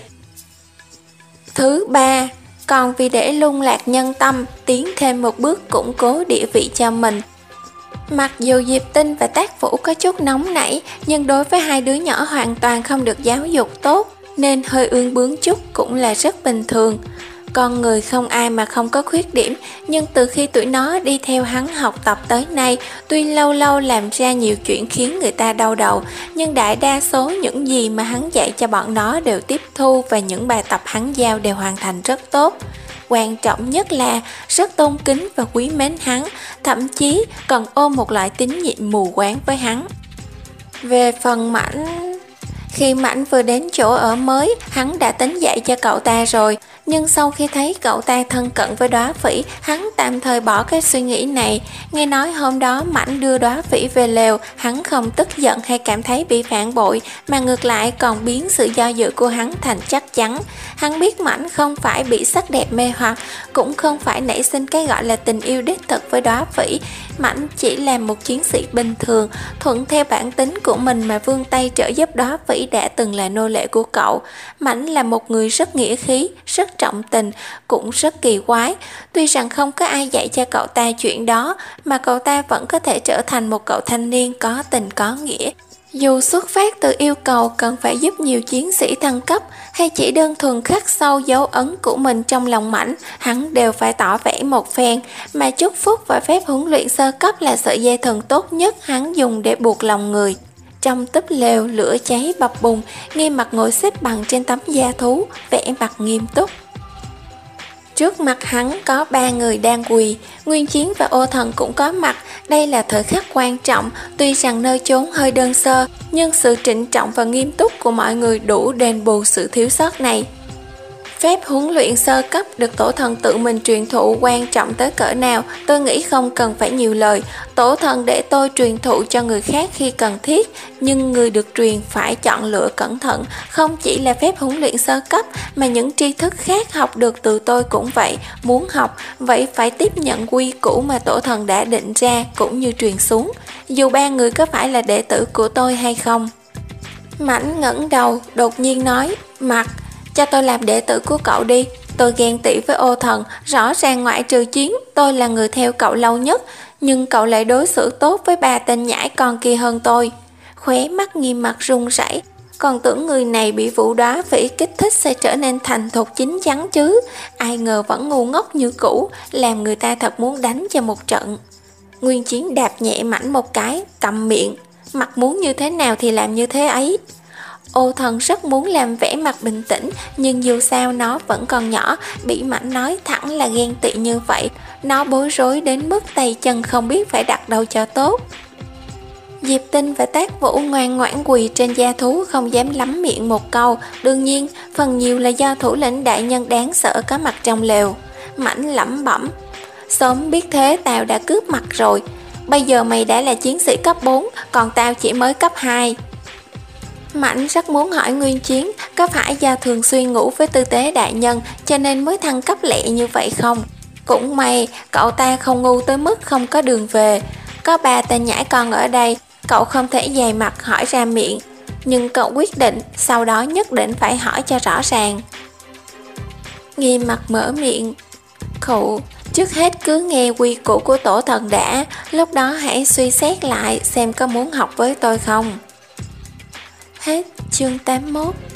Thứ ba, còn vì để lung lạc nhân tâm, tiến thêm một bước củng cố địa vị cho mình. Mặc dù Diệp Tinh và Tác Vũ có chút nóng nảy, nhưng đối với hai đứa nhỏ hoàn toàn không được giáo dục tốt, nên hơi ương bướng chút cũng là rất bình thường. Con người không ai mà không có khuyết điểm, nhưng từ khi tụi nó đi theo hắn học tập tới nay, tuy lâu lâu làm ra nhiều chuyện khiến người ta đau đầu, nhưng đại đa số những gì mà hắn dạy cho bọn nó đều tiếp thu và những bài tập hắn giao đều hoàn thành rất tốt. Quan trọng nhất là rất tôn kính và quý mến hắn, thậm chí còn ôm một loại tín nhiệm mù quáng với hắn. Về phần Mãnh, khi Mãnh vừa đến chỗ ở mới, hắn đã tính dạy cho cậu ta rồi. Nhưng sau khi thấy cậu ta thân cận với Đóa Phỉ, hắn tạm thời bỏ cái suy nghĩ này. Nghe nói hôm đó Mãnh đưa Đóa Phỉ về lều, hắn không tức giận hay cảm thấy bị phản bội, mà ngược lại còn biến sự do dự của hắn thành chắc chắn. Hắn biết Mãnh không phải bị sắc đẹp mê hoặc, cũng không phải nảy sinh cái gọi là tình yêu đích thực với Đóa Phỉ. Mãnh chỉ là một chiến sĩ bình thường, thuận theo bản tính của mình mà vươn tay trợ giúp Đóa Phỉ đã từng là nô lệ của cậu. Mãnh là một người rất nghĩa khí, rất trọng tình, cũng rất kỳ quái. Tuy rằng không có ai dạy cho cậu ta chuyện đó, mà cậu ta vẫn có thể trở thành một cậu thanh niên có tình có nghĩa. Dù xuất phát từ yêu cầu cần phải giúp nhiều chiến sĩ thăng cấp, hay chỉ đơn thuần khắc sâu dấu ấn của mình trong lòng Mãnh, hắn đều phải tỏ vẻ một phen, mà chúc phúc và phép huấn luyện sơ cấp là sợi dây thần tốt nhất hắn dùng để buộc lòng người. Trong túp lều lửa cháy bập bùng, Nghiêm mặt ngồi xếp bằng trên tấm da thú, vẻ mặt nghiêm túc. Trước mặt hắn có ba người đang quỳ, Nguyên Chiến và Ô Thần cũng có mặt. Đây là thời khắc quan trọng, tuy rằng nơi chốn hơi đơn sơ, nhưng sự trịnh trọng và nghiêm túc của mọi người đủ đền bù sự thiếu sót này. Phép huấn luyện sơ cấp được tổ thần tự mình truyền thụ quan trọng tới cỡ nào, tôi nghĩ không cần phải nhiều lời. Tổ thần để tôi truyền thụ cho người khác khi cần thiết, nhưng người được truyền phải chọn lựa cẩn thận. Không chỉ là phép huấn luyện sơ cấp, mà những tri thức khác học được từ tôi cũng vậy. Muốn học, vậy phải tiếp nhận quy củ mà tổ thần đã định ra cũng như truyền xuống, dù ba người có phải là đệ tử của tôi hay không. Mãnh ngẩng đầu, đột nhiên nói, Mặt, cho tôi làm đệ tử của cậu đi. Tôi ghen tị với Ô Thần, rõ ràng ngoại trừ Chiến, tôi là người theo cậu lâu nhất, nhưng cậu lại đối xử tốt với ba tên nhãi con kia hơn tôi. Khóe mắt Nghiêm mặt run rẩy, còn tưởng người này bị vụ Đóa Phỉ kích thích sẽ trở nên thành thục chín chắn chứ, ai ngờ vẫn ngu ngốc như cũ, làm người ta thật muốn đánh cho một trận. Nguyên Chiến đạp nhẹ Mãnh một cái, cầm miệng, Mặt muốn như thế nào thì làm như thế ấy. Ô Thần rất muốn làm vẻ mặt bình tĩnh, nhưng dù sao nó vẫn còn nhỏ, bị Mãnh nói thẳng là ghen tị như vậy, nó bối rối đến mức tay chân không biết phải đặt đâu cho tốt. Diệp Tinh và Tác Vũ ngoan ngoãn quỳ trên da thú, không dám lắm miệng một câu. Đương nhiên, phần nhiều là do thủ lĩnh đại nhân đáng sợ có mặt trong lều. Mãnh lẩm bẩm, sớm biết thế tao đã cướp mặt rồi. Bây giờ mày đã là chiến sĩ cấp bốn, còn tao chỉ mới cấp hai. Mãnh rất muốn hỏi Nguyên Chiến có phải do thường xuyên ngủ với tư tế đại nhân cho nên mới thăng cấp lẹ như vậy không. Cũng may cậu ta không ngu tới mức không có đường về. Có ba tên nhãi con ở đây, cậu không thể dày mặt hỏi ra miệng, nhưng cậu quyết định sau đó nhất định phải hỏi cho rõ ràng. Nghiêm mặt mở miệng, khụ, trước hết cứ nghe quy củ của tổ thần đã, lúc đó hãy suy xét lại xem có muốn học với tôi không. Hết chương tám mươi mốt.